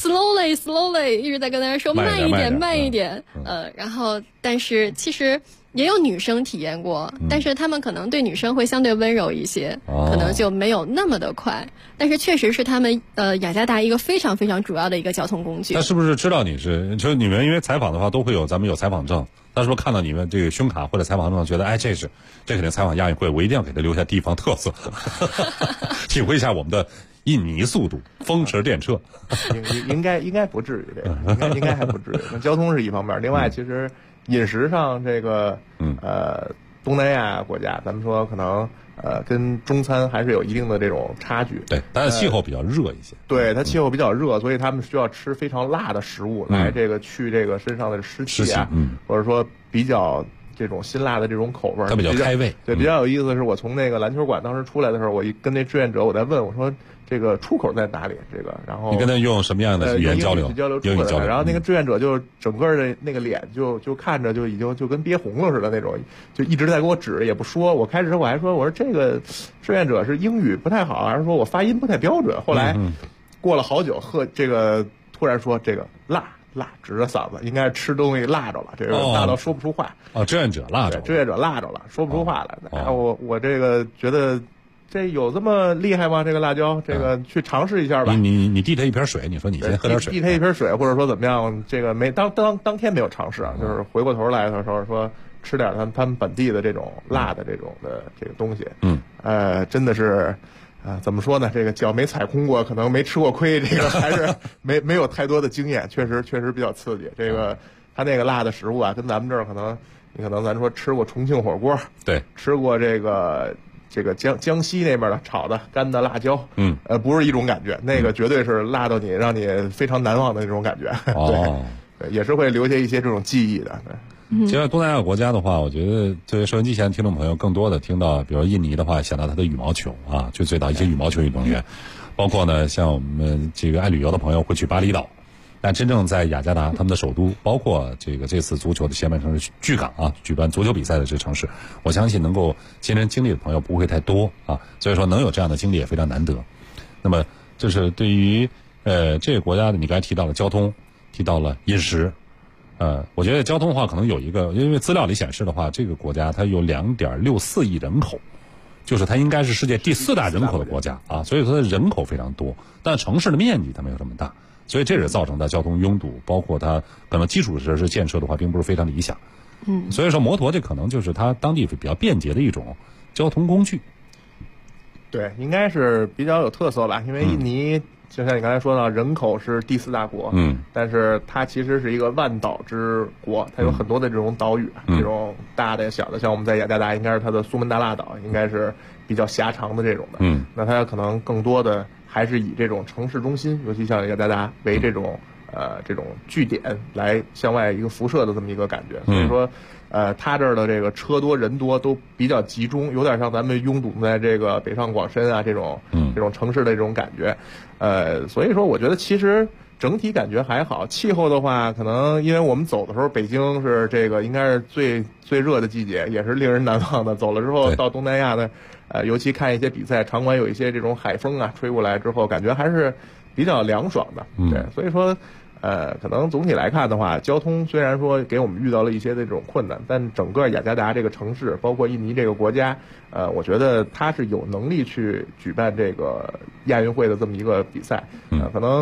slowly， 一直在跟大家说慢一点，然后但是其实。也有女生体验过，但是他们可能对女生会相对温柔一些，可能就没有那么的快。但是确实是他们雅加达一个非常非常主要的一个交通工具。 他是不是知道就是你们因为采访的话都会有咱们有采访证，他是不是看到你们这个胸卡或者采访证，觉得哎这肯定采访亚运会，我一定要给他留下地方特色，体会一下我们的印尼速度风驰电掣。 应该不至于这个，应该还不至于。那交通是一方面，另外其实。饮食上，这个东南亚国家，咱们说可能跟中餐还是有一定的这种差距。 对，它的气候比较热一些。 对，它气候比较热，所以他们需要吃非常辣的食物来这个去这个身上的湿气啊，或者说比较这种辛辣的这种口味。 它比较开胃。 对，比较有意思的是，我从那个篮球馆当时出来的时候，我跟那志愿者我在问我说。这个出口在哪里？这个，然后你跟他用什么样的语言交流？ 英语交流。然后那个志愿者就整个的那个脸就看着就已经就跟憋红了似的那种，就一直在给我指，也不说。我开始我还说我说这个志愿者是英语不太好，还是说我发音不太标准？后来过了好久，这个突然说这个辣，指着嗓子，应该是吃东西辣着了，这个辣到说不出话。 志愿者辣着了， 说不出话来。然后我这个觉得。这有这么厉害吗？这个辣椒，这个去尝试一下吧。 你递他一瓶水，你说你先喝点水。 递他一瓶水，或者说怎么样？这个没当天没有尝试啊，就是回过头来的时候说吃点他们本地的这种辣的这种的这个东西。真的是怎么说呢？这个脚没踩空过，可能没吃过亏，这个还是没有太多的经验，确实比较刺激。这个他那个辣的食物啊，跟咱们这儿你可能咱说吃过重庆火锅， 对， 吃过这个江西那边的炒的干的辣椒，不是一种感觉，那个绝对是辣到让你非常难忘的那种感觉。对，也是会留下一些这种记忆的。 其实东南亚国家的话，我觉得作为收音机前的听众朋友，更多的听到，比如印尼的话，想到它的羽毛球啊，就最早一些羽毛球运动员，包括呢，像我们这个爱旅游的朋友会去巴厘岛。但真正在雅加达，他们的首都，包括这次足球的协办城市巨港啊，举办足球比赛的这个城市，我相信能够亲身经历的朋友不会太多啊，所以说能有这样的经历也非常难得。那么，这是对于这个国家的，你刚才提到了交通，提到了饮食，我觉得交通的话可能有一个，因为资料里显示的话，这个国家它有2.64亿人口，就是它应该是世界第4大人口的国家啊，所以说它的人口非常多，但城市的面积它没有这么大。所以这是造成的交通拥堵，包括它可能基础设施建设的话，并不是非常理想。所以说摩托这可能就是它当地比较便捷的一种交通工具。 对，应该是比较有特色吧，因为印尼就像你刚才说到，人口是第4大国，但是它其实是一个万岛之国，它有很多的这种岛屿，这种大的小的，像我们在雅加达应该是它的苏门答腊岛，应该是比较狭长的这种的。那它可能更多的还是以这种城市中心，尤其像雅加达为这种据点来向外一个辐射的这么一个感觉。所以说，它这儿的这个车多人多都比较集中，有点像咱们拥堵在这个北上广深啊这种城市的这种感觉。所以说我觉得其实整体感觉还好。气候的话，可能因为我们走的时候，北京是这个应该是最热的季节，也是令人难忘的。走了之后到东南亚呢，尤其看一些比赛，场馆有一些这种海风啊吹过来之后，感觉还是比较凉爽的。对，所以说可能总体来看的话，交通虽然说给我们遇到了一些的这种困难，但整个雅加达这个城市，包括印尼这个国家，我觉得它是有能力去举办这个亚运会的这么一个比赛。可能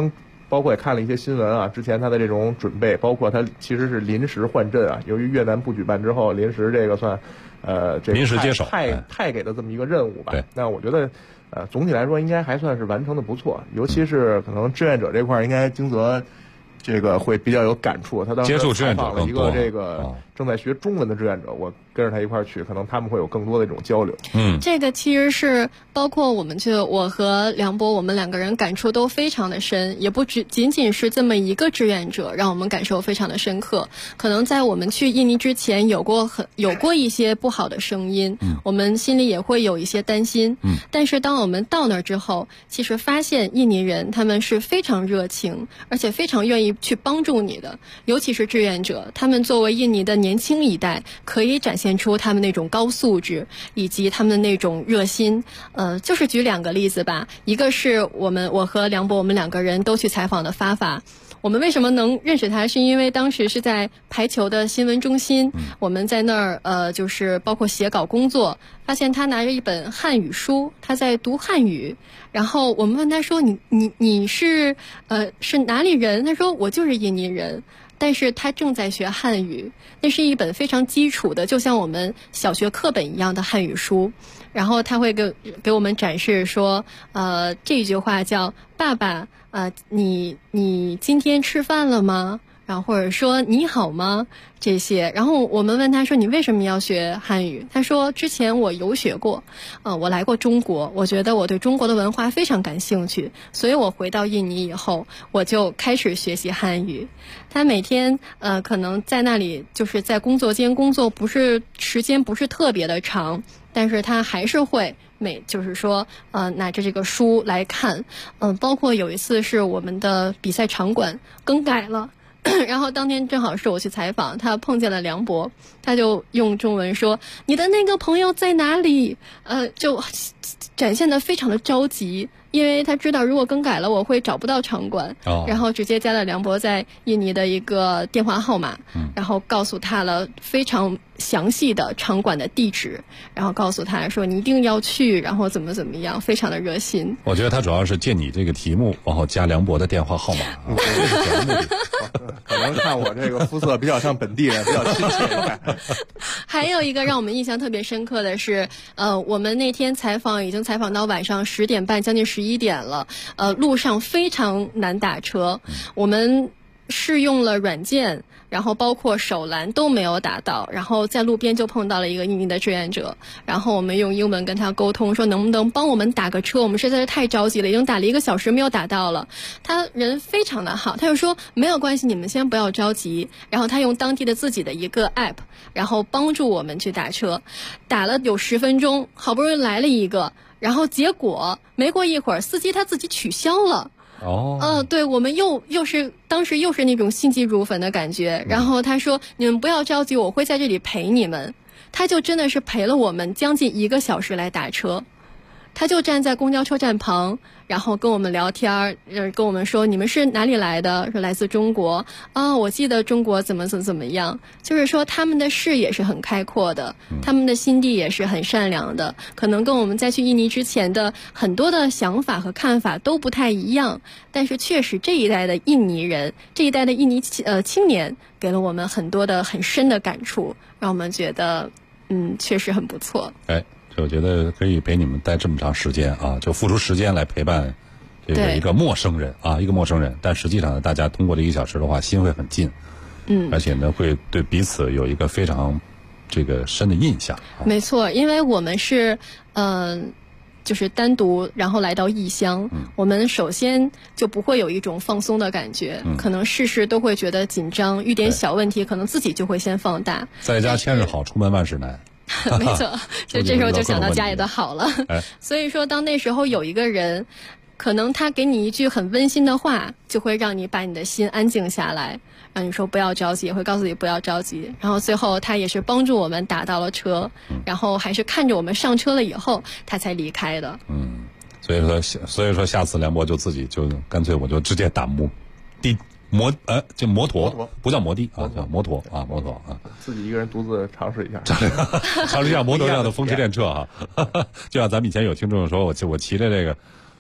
包括也看了一些新闻啊，之前他的这种准备，包括他其实是临时换阵啊，由于越南不举办之后，临时这个算这个临时接手派给的这么一个任务吧。 对， 那我觉得总体来说应该还算是完成的不错，尤其是可能志愿者这块应该金泽这个会比较有感触。他当时采访了一个这个正在学中文的志愿者，我跟着他一块儿去，可能他们会有更多的这种交流。 这个其实是包括我和梁博，我们两个人感触都非常的深，也不仅仅是这么一个志愿者让我们感受非常的深刻。可能在我们去印尼之前，有过一些不好的声音，我们心里也会有一些担心。但是当我们到那儿之后，其实发现印尼人他们是非常热情，而且非常愿意去帮助你的，尤其是志愿者，他们作为印尼的年轻一代，可以展现出他们那种高素质以及他们的那种热心。就是举2个例子吧，一个是我和梁博我们2个人都去采访的发发。我们为什么能认识他，是因为当时是在排球的新闻中心，我们在那儿就是包括写稿工作，发现他拿着一本汉语书，他在读汉语，然后我们问他说你是哪里人？他说我就是印尼人，但是他正在学汉语。那是一本非常基础的，就像我们小学课本一样的汉语书。然后他会给我们展示说，这句话叫爸爸，你今天吃饭了吗？然后或者说你好吗？这些。然后我们问他说你为什么要学汉语？他说之前我游学过，我来过中国，我觉得我对中国的文化非常感兴趣，所以我回到印尼以后，我就开始学习汉语。他每天可能在那里就是在工作间工作，时间不是特别的长，但是他还是会就是说拿着这个书来看。包括有一次是我们的比赛场馆更改了，然后当天正好是我去采访，他碰见了梁博，他就用中文说你的那个朋友在哪里？就展现得非常的着急，因为他知道如果更改了我会找不到场馆，然后直接加了梁博在印尼的一个电话号码，然后告诉他了非常详细的场馆的地址，然后告诉他说你一定要去，然后怎么样，非常的热心。 我觉得他主要是借你这个题目，然后加梁博的电话号码，这是主要目的。 可能看我这个肤色比较像本地人，比较亲切一点。 还有一个让我们印象特别深刻的是，我们那天已经采访到晚上10点半，将近11点了。路上非常难打车，我们试用了软件，然后包括手拦都没有打到，然后在路边就碰到了一个印尼的志愿者，然后我们用英文跟他沟通说能不能帮我们打个车，我们实在是太着急了，已经打了1个小时没有打到了。他人非常的好，他就说没有关系，你们先不要着急，然后他用当地的自己的一个 app， 然后帮助我们去打车，打了有10分钟，好不容易来了一个，然后结果没过一会儿司机他自己取消了。对，我们当时又是那种心急如焚的感觉。然后他说你们不要着急，我会在这里陪你们。他就真的是陪了我们将近1个小时来打车。他就站在公交车站旁，然后跟我们聊天，跟我们说你们是哪里来的？说来自中国啊，我记得中国怎么样。就是说他们的视野是很开阔的，他们的心地也是很善良的，可能跟我们在去印尼之前的很多的想法和看法都不太一样，但是确实这一代的印尼人，这一代的印尼青年给了我们很多的很深的感触，让我们觉得确实很不错。 我觉得可以陪你们待这么长时间啊，就付出时间来陪伴这个一个陌生人啊，一个陌生人。但实际上呢，大家通过这1个小时的话，心会很近，而且呢，会对彼此有一个非常这个深的印象。 没错，因为我们是就是单独然后来到异乡，我们首先就不会有一种放松的感觉，可能事事都会觉得紧张，遇点小问题可能自己就会先放大。 在家千日好，出门万事难。 没错，就这时候就想到家里的好了。所以说当那时候有一个人，可能他给你一句很温馨的话，就会让你把你的心安静下来，让你说不要着急，也会告诉你不要着急。然后最后他也是帮助我们打到了车，然后还是看着我们上车了以后他才离开的。 所以说下次梁博就自己就干脆我就直接打就摩托，不叫摩的啊，叫摩托啊，摩托啊， 自己一个人独自尝试一下， 尝试一下摩托这样的风驰电掣啊。就像咱们以前有听众说，我骑着这个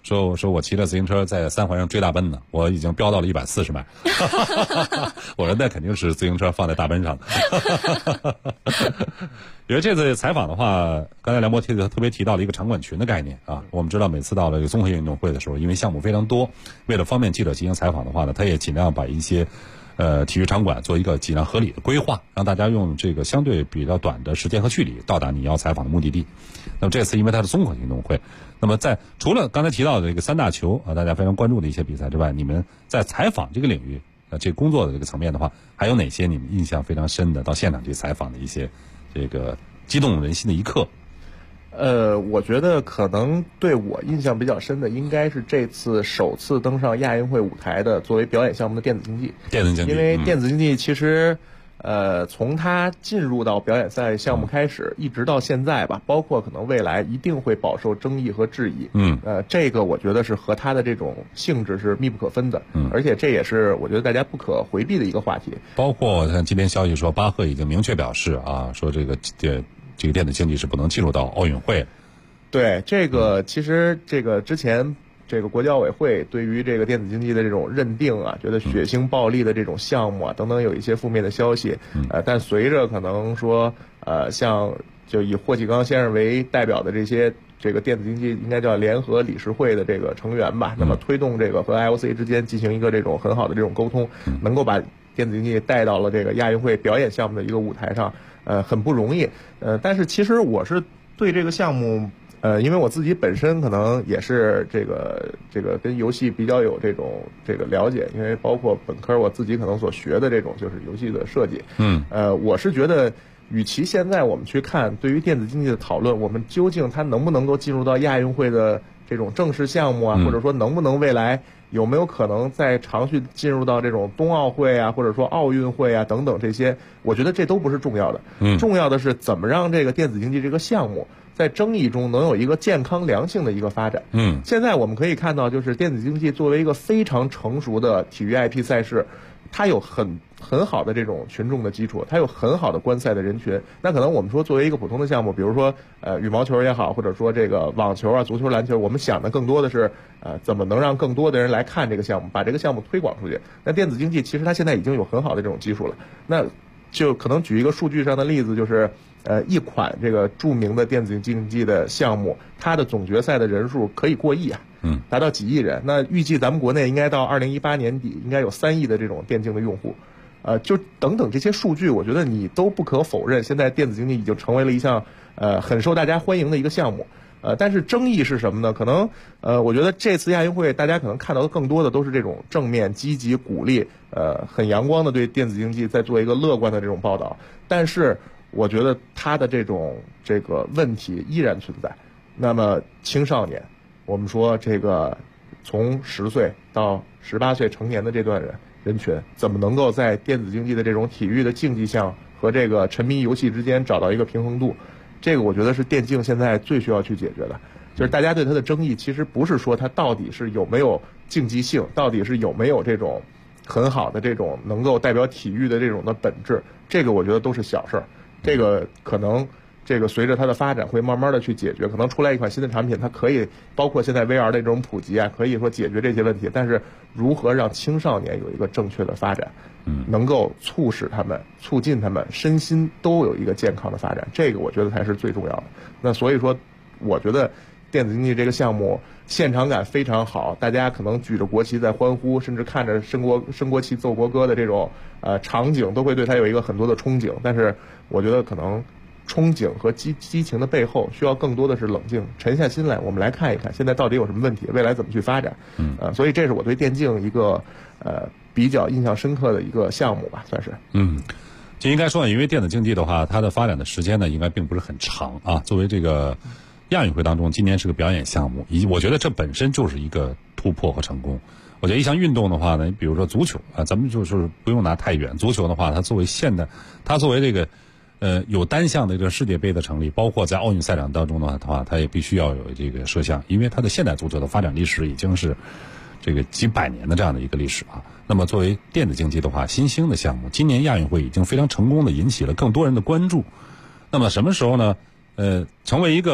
说我骑着自行车在三环上追大奔呢，我已经飙到了140迈。我说那肯定是自行车放在大奔上的。因为这次采访的话，刚才梁博特别提到了一个场馆群的概念啊。我们知道每次到了综合运动会的时候，因为项目非常多，为了方便记者进行采访的话呢，他也尽量把一些体育场馆做一个尽量合理的规划，让大家用这个相对比较短的时间和距离到达你要采访的目的地。那么这次因为它是综合运动会，那么除了刚才提到的这个3大球啊，大家非常关注的一些比赛之外，你们在采访这个领域这个工作的这个层面的话，还有哪些你们印象非常深的到现场去采访的一些这个激动人心的一刻？ 我觉得可能对我印象比较深的，应该是这次首次登上亚运会舞台的作为表演项目的电子竞技。因为电子竞技其实从它进入到表演赛项目开始，一直到现在吧，包括可能未来一定会饱受争议和质疑。这个我觉得是和它的这种性质是密不可分的。而且这也是我觉得大家不可回避的一个话题。 包括像今天消息说，巴赫已经明确表示啊，说这个电子竞技是不能进入到奥运会。 对，这个其实这个之前这个国际奥委会对于这个电子竞技的这种认定啊，觉得血腥暴力的这种项目啊等等有一些负面的消息。但随着可能说像就以霍启刚先生为代表的这个电子竞技应该叫联合理事会的这个成员吧，那么推动这个和 IOC 之间进行一个这种很好的这种沟通，能够把电子竞技带到了这个亚运会表演项目的一个舞台上。很不容易。但是其实我是对这个项目，因为我自己本身可能也是这个跟游戏比较有这个了解，因为包括本科我自己可能所学的这种就是游戏的设计。我是觉得，与其现在我们去看对于电子竞技的讨论，我们究竟它能不能够进入到亚运会的这种正式项目啊，或者说能不能未来有没有可能在长续进入到这种冬奥会啊，或者说奥运会啊等等这些，我觉得这都不是重要的。重要的是怎么让这个电子竞技这个项目在争议中能有一个健康良性的一个发展。现在我们可以看到，就是电子竞技作为一个非常成熟的体育 IP 赛事，它有很好的这种群众的基础，它有很好的观赛的人群。那可能我们说作为一个普通的项目，比如说羽毛球也好，或者说这个网球啊、足球、篮球，我们想的更多的是怎么能让更多的人来看这个项目，把这个项目推广出去。那电子竞技其实它现在已经有很好的这种基础了。那就可能举一个数据上的例子，就是一款这个著名的电子竞技的项目，它的总决赛的人数可以过亿啊，达到几亿人。那预计咱们国内应该到2018年底应该有3亿的这种电竞的用户。就等等这些数据，我觉得你都不可否认，现在电子竞技已经成为了一项很受大家欢迎的一个项目。但是争议是什么呢？可能我觉得这次亚运会大家可能看到的更多的都是这种正面、积极、鼓励，很阳光的对电子竞技在做一个乐观的这种报道。但是我觉得它的这个问题依然存在。那么青少年，我们说这个从10岁到18岁成年的这段人群，怎么能够在电子竞技的这种体育的竞技项和这个沉迷游戏之间找到一个平衡度？这个我觉得是电竞现在最需要去解决的。就是大家对它的争议，其实不是说它到底是有没有竞技性，到底是有没有这种很好的这种能够代表体育的这种的本质，这个我觉得都是小事儿。这个可能这个随着它的发展会慢慢的去解决，可能出来一款新的产品，它可以包括现在 VR 的这种普及啊，可以说解决这些问题。但是如何让青少年有一个正确的发展，能够促进他们身心都有一个健康的发展，这个我觉得才是最重要的。那所以说，我觉得电子竞技这个项目现场感非常好，大家可能举着国旗在欢呼，甚至看着升国旗、奏国歌的这种场景，都会对它有一个很多的憧憬。但是我觉得可能憧憬和激情的背后，需要更多的是冷静，沉下心来，我们来看一看现在到底有什么问题，未来怎么去发展。所以这是我对电竞一个比较印象深刻的一个项目吧，算是。 就应该说，因为电子竞技的话，它的发展的时间呢，应该并不是很长啊。作为这个亚运会当中，今年是个表演项目，我觉得这本身就是一个突破和成功。我觉得一项运动的话呢，比如说足球啊，咱们就是不用拿太远。足球的话，它作为这个有单项的这个世界杯的成立，包括在奥运赛场当中的话，它也必须要有这个摄像，因为它的现代足球的发展历史已经是这个几百年的这样的一个历史啊。那么作为电子竞技的话，新兴的项目，今年亚运会已经非常成功的引起了更多人的关注。那么什么时候呢？成为一个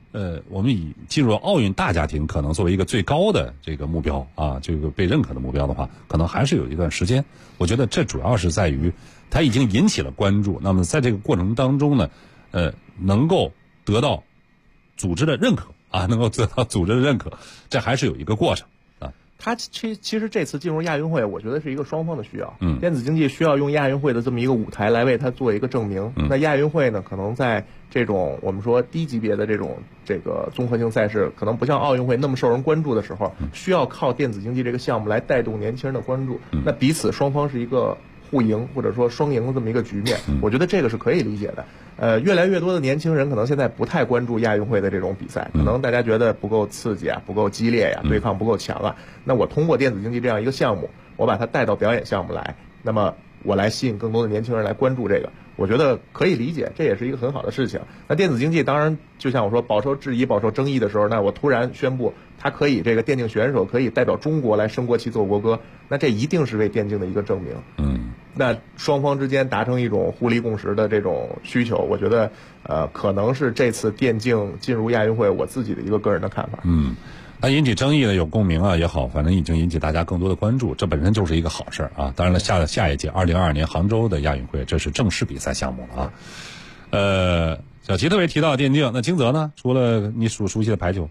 我们以进入奥运大家庭可能作为一个最高的这个目标啊，这个被认可的目标的话，可能还是有一段时间。我觉得这主要是在于它已经引起了关注，那么在这个过程当中呢，能够得到组织的认可啊，能够得到组织的认可，这还是有一个过程。 它其实这次进入亚运会，我觉得是一个双方的需要。电子竞技需要用亚运会的这么一个舞台来为它做一个证明。那亚运会呢，可能在这种我们说低级别的这个综合性赛事，可能不像奥运会那么受人关注的时候，需要靠电子竞技这个项目来带动年轻人的关注。那彼此双方是一个互赢或者说双赢的这么一个局面，我觉得这个是可以理解的。越来越多的年轻人可能现在不太关注亚运会的这种比赛，可能大家觉得不够刺激啊，不够激烈呀，对抗不够强啊。那我通过电子竞技这样一个项目，我把它带到表演项目来，那么我来吸引更多的年轻人来关注这个，我觉得可以理解，这也是一个很好的事情。那电子竞技当然就像我说，饱受质疑、饱受争议的时候，那我突然宣布它可以这个电竞选手可以代表中国来升国旗奏国歌，那这一定是为电竞的一个证明。那双方之间达成一种互利共识的这种需求，我觉得可能是这次电竞进入亚运会我自己的一个个人的看法。 它引起争议的有共鸣啊也好，反正已经引起大家更多的关注，这本身就是一个好事啊。当然了，下一届2022年杭州的亚运会，这是正式比赛项目了啊。小齐特别提到电竞，那金泽呢？除了你熟悉的排球，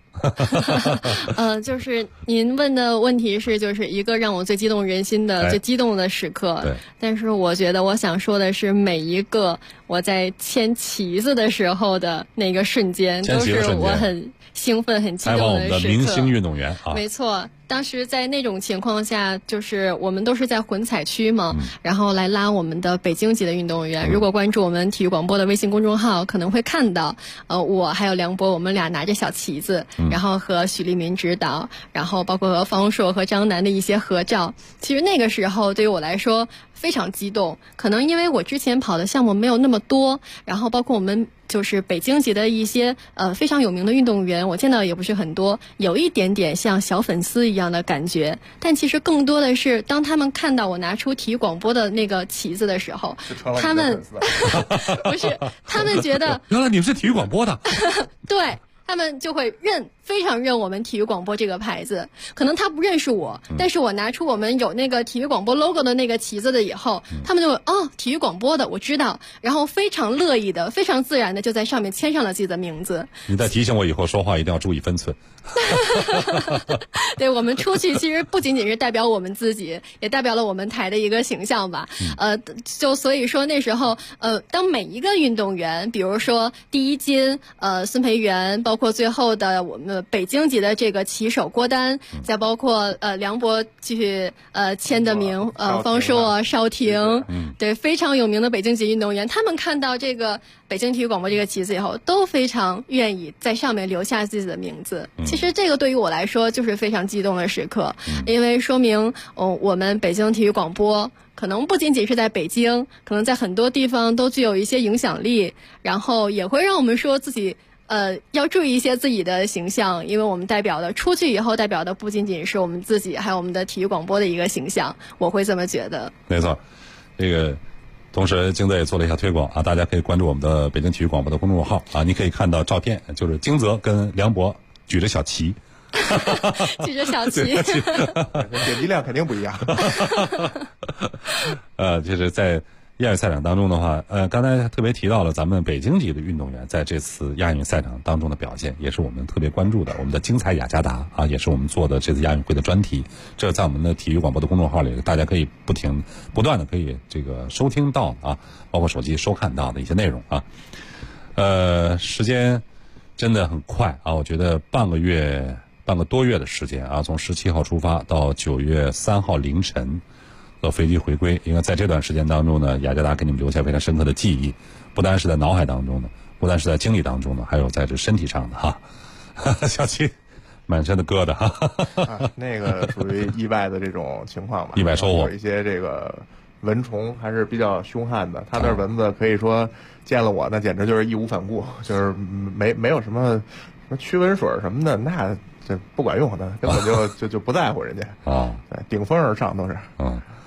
就是您问的问题是，就是一个让我最激动人心的、最激动的时刻。 对。 但是我觉得我想说的是，每一个我在牵旗子的时候的那个瞬间，都是我很兴奋、很激动的时刻。采访我们的明星运动员啊。 没错。当时在那种情况下，就是我们都是在混采区嘛，然后来拉我们的北京籍的运动员。如果关注我们体育广播的微信公众号，可能会看到，我还有梁博，我们俩拿着小旗子，然后和许立民指导，然后包括和方硕和张楠的一些合照。其实那个时候对于我来说非常激动，可能因为我之前跑的项目没有那么多，然后包括我们就是北京籍的一些非常有名的运动员，我见到也不是很多，有一点点像小粉丝一样的感觉。但其实更多的是，当他们看到我拿出体育广播的那个旗子的时候，他们不是，他们觉得原来你们是体育广播的， 对。他们就会非常认我们体育广播这个牌子，可能他不认识我，但是我拿出我们有那个体育广播 logo 的那个旗子的以后，他们就会体育广播的我知道，然后非常乐意的、非常自然的就在上面签上了自己的名字。 你再提醒我以后说话一定要注意分寸。 对，我们出去其实不仅仅是代表我们自己，也代表了我们台的一个形象吧。就所以说那时候当每一个运动员，比如说第一金孙培元，包括最后的我们北京籍的这个旗手郭丹，再包括梁博继续签的名方硕、邵婷，对，非常有名的北京籍运动员，他们看到这个北京体育广播这个旗子以后，都非常愿意在上面留下自己的名字。其实这个对于我来说就是非常激动的时刻，因为说明我们北京体育广播可能不仅仅是在北京，可能在很多地方都具有一些影响力，然后也会让我们说自己要注意一些自己的形象，因为我们代表的出去以后代表的不仅仅是我们自己，还有我们的体育广播的一个形象，我会这么觉得。 没错，这个同时金泽也做了一下推广啊，大家可以关注我们的北京体育广播的公众号啊，你可以看到照片，就是金泽跟梁博举着小旗。 举着小旗， 点击量肯定不一样。 就是在亚运赛场当中的话，刚才特别提到了咱们北京籍的运动员在这次亚运赛场当中的表现，也是我们特别关注的。我们的精彩雅加达啊，也是我们做的这次亚运会的专题。这在我们的体育广播的公众号里，大家可以不断的可以这个收听到啊，包括手机收看到的一些内容啊。时间真的很快啊，我觉得半个多月的时间啊，从17号出发到9月3号凌晨到飞机回归。因为在这段时间当中呢，雅加达给你们留下非常深刻的记忆，不单是在脑海当中的，不单是在经历当中的，还有在这身体上的哈。小七满身的疙瘩哈。 那个属于意外的这种情况吧， 意外收获。 有一些这个蚊虫还是比较凶悍的，他那蚊子可以说见了我那简直就是义无反顾，就是没有什么驱蚊水什么的，那这不管用的，根本就不在乎人家啊， 对，顶风而上都是。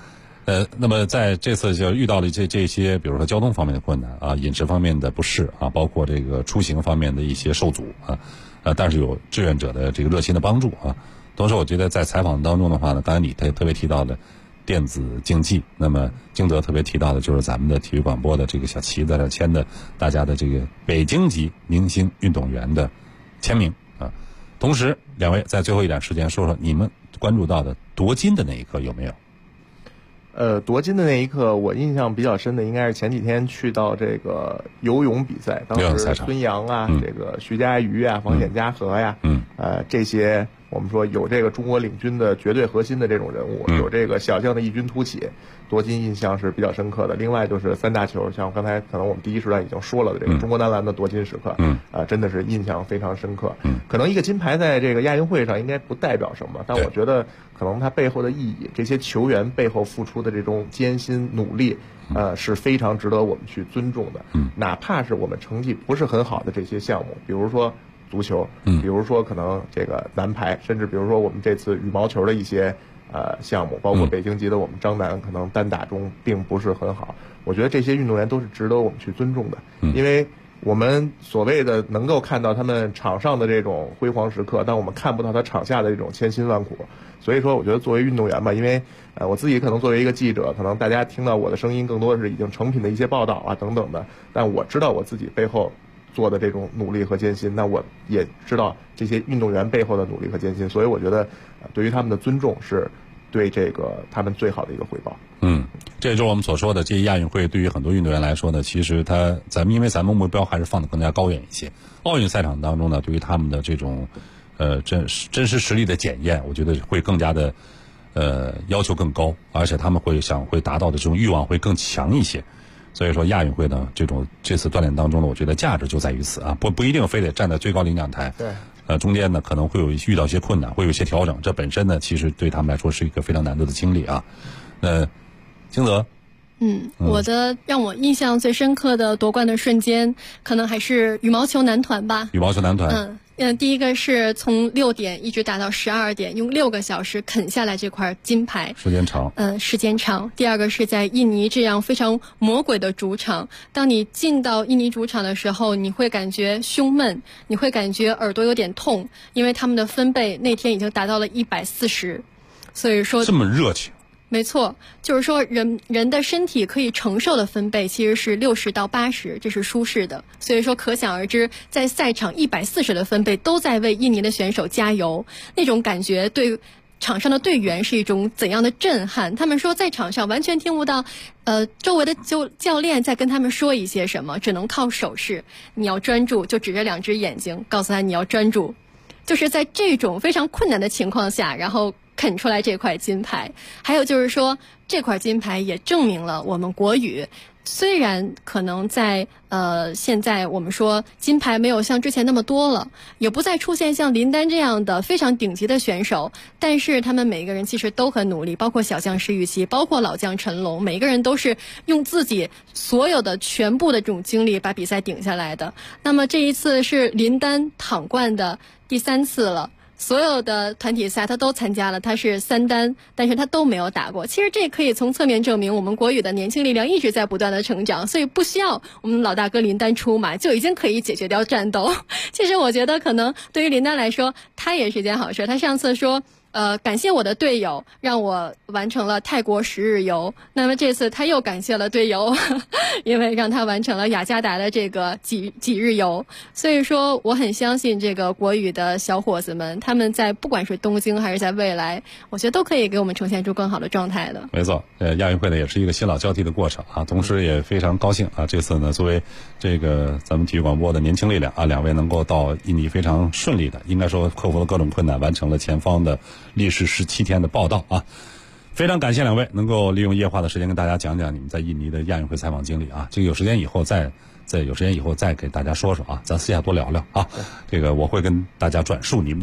那么在这次就遇到了这些，比如说交通方面的困难啊，饮食方面的不适啊，包括这个出行方面的一些受阻啊，但是有志愿者的这个热心的帮助啊。同时，我觉得在采访当中的话呢，刚才你特别提到的电子竞技，那么京德特别提到的就是咱们的体育广播的这个小旗在这签的大家的这个北京级明星运动员的签名啊。同时，两位在最后一点时间说说你们关注到的夺金的那一刻有没有？ 夺金的那一刻，我印象比较深的应该是前几天去到这个游泳比赛，当时孙杨啊，这个徐嘉余啊，王显嘉禾呀，这些我们说有这个中国领军的绝对核心的这种人物，有这个小将的异军突起，夺金印象是比较深刻的。另外就是三大球，像刚才可能我们第一时段已经说了的这个中国男篮的夺金时刻，真的是印象非常深刻。可能一个金牌在这个亚运会上应该不代表什么，但我觉得可能它背后的意义，这些球员背后付出的这种艰辛努力，是非常值得我们去尊重的。哪怕是我们成绩不是很好的这些项目，比如说足球，比如说可能这个男排，甚至比如说我们这次羽毛球的一些项目，包括北京级的我们张楠可能单打中并不是很好，我觉得这些运动员都是值得我们去尊重的，因为我们所谓的能够看到他们场上的这种辉煌时刻，但我们看不到他场下的这种千辛万苦。所以说我觉得作为运动员吧，因为我自己可能作为一个记者，可能大家听到我的声音更多的是已经成品的一些报道啊等等的，但我知道我自己背后做的这种努力和艰辛，那我也知道这些运动员背后的努力和艰辛，所以我觉得对于他们的尊重是对这个他们最好的一个回报。 这就是我们所说的，这些亚运会对于很多运动员来说呢，其实因为咱们目标还是放得更加高远一些。奥运赛场当中呢，对于他们的这种真实实力的检验，我觉得会更加的要求更高，而且他们会达到的这种欲望会更强一些。所以说亚运会呢，这次锻炼当中呢，我觉得价值就在于此啊，不一定非得站在最高领奖台。 对。 中间呢可能会遇到一些困难，会有一些调整，这本身呢其实对他们来说是一个非常难得的经历啊。京德。 我的让我印象最深刻的夺冠的瞬间，可能还是羽毛球男团吧。 羽毛球男团。 第一个是从6点一直打到12点，用6个小时啃下来这块金牌， 时间长。 时间长。第二个是在印尼这样非常魔鬼的主场，当你进到印尼主场的时候，你会感觉胸闷，你会感觉耳朵有点痛，因为他们的分贝那天已经达到了140，所以说这么热情。 没错，就是说人的身体可以承受的分贝其实是60到80，这是舒适的。所以说可想而知，在赛场140的分贝都在为印尼的选手加油，那种感觉对场上的队员是一种怎样的震撼。他们说在场上完全听不到周围的教练在跟他们说一些什么，只能靠手势，你要专注，就指着2只眼睛告诉他你要专注。就是在这种非常困难的情况下，然后啃出来这块金牌。还有就是说，这块金牌也证明了我们国羽虽然可能在现在我们说金牌没有像之前那么多了，也不再出现像林丹这样的非常顶级的选手，但是他们每个人其实都很努力，包括小将施玉琪，包括老将陈龙，每个人都是用自己所有的全部的这种精力把比赛顶下来的。那么这一次是林丹躺冠的第3次了，所有的团体赛他都参加了，他是3单，但是他都没有打过。其实这可以从侧面证明我们国羽的年轻力量一直在不断的成长，所以不需要我们老大哥林丹出马就已经可以解决掉战斗。其实我觉得可能对于林丹来说，他也是一件好事。他上次说感谢我的队友让我完成了泰国10日游，那么这次他又感谢了队友因为让他完成了雅加达的这个几日游。所以说我很相信这个国羽的小伙子们，他们在不管是东京还是在未来，我觉得都可以给我们呈现出更好的状态的。 没错，亚运会呢也是一个新老交替的过程啊，同时也非常高兴啊，这次呢作为这个咱们体育广播的年轻力量啊，2位能够到印尼非常顺利的，应该说克服了各种困难，完成了前方的历时17天的报道啊！非常感谢2位能够利用夜话的时间跟大家讲讲你们在印尼的亚运会采访经历啊！这个有时间以后再给大家说说啊，咱私下多聊聊啊！这个我会跟大家转述你们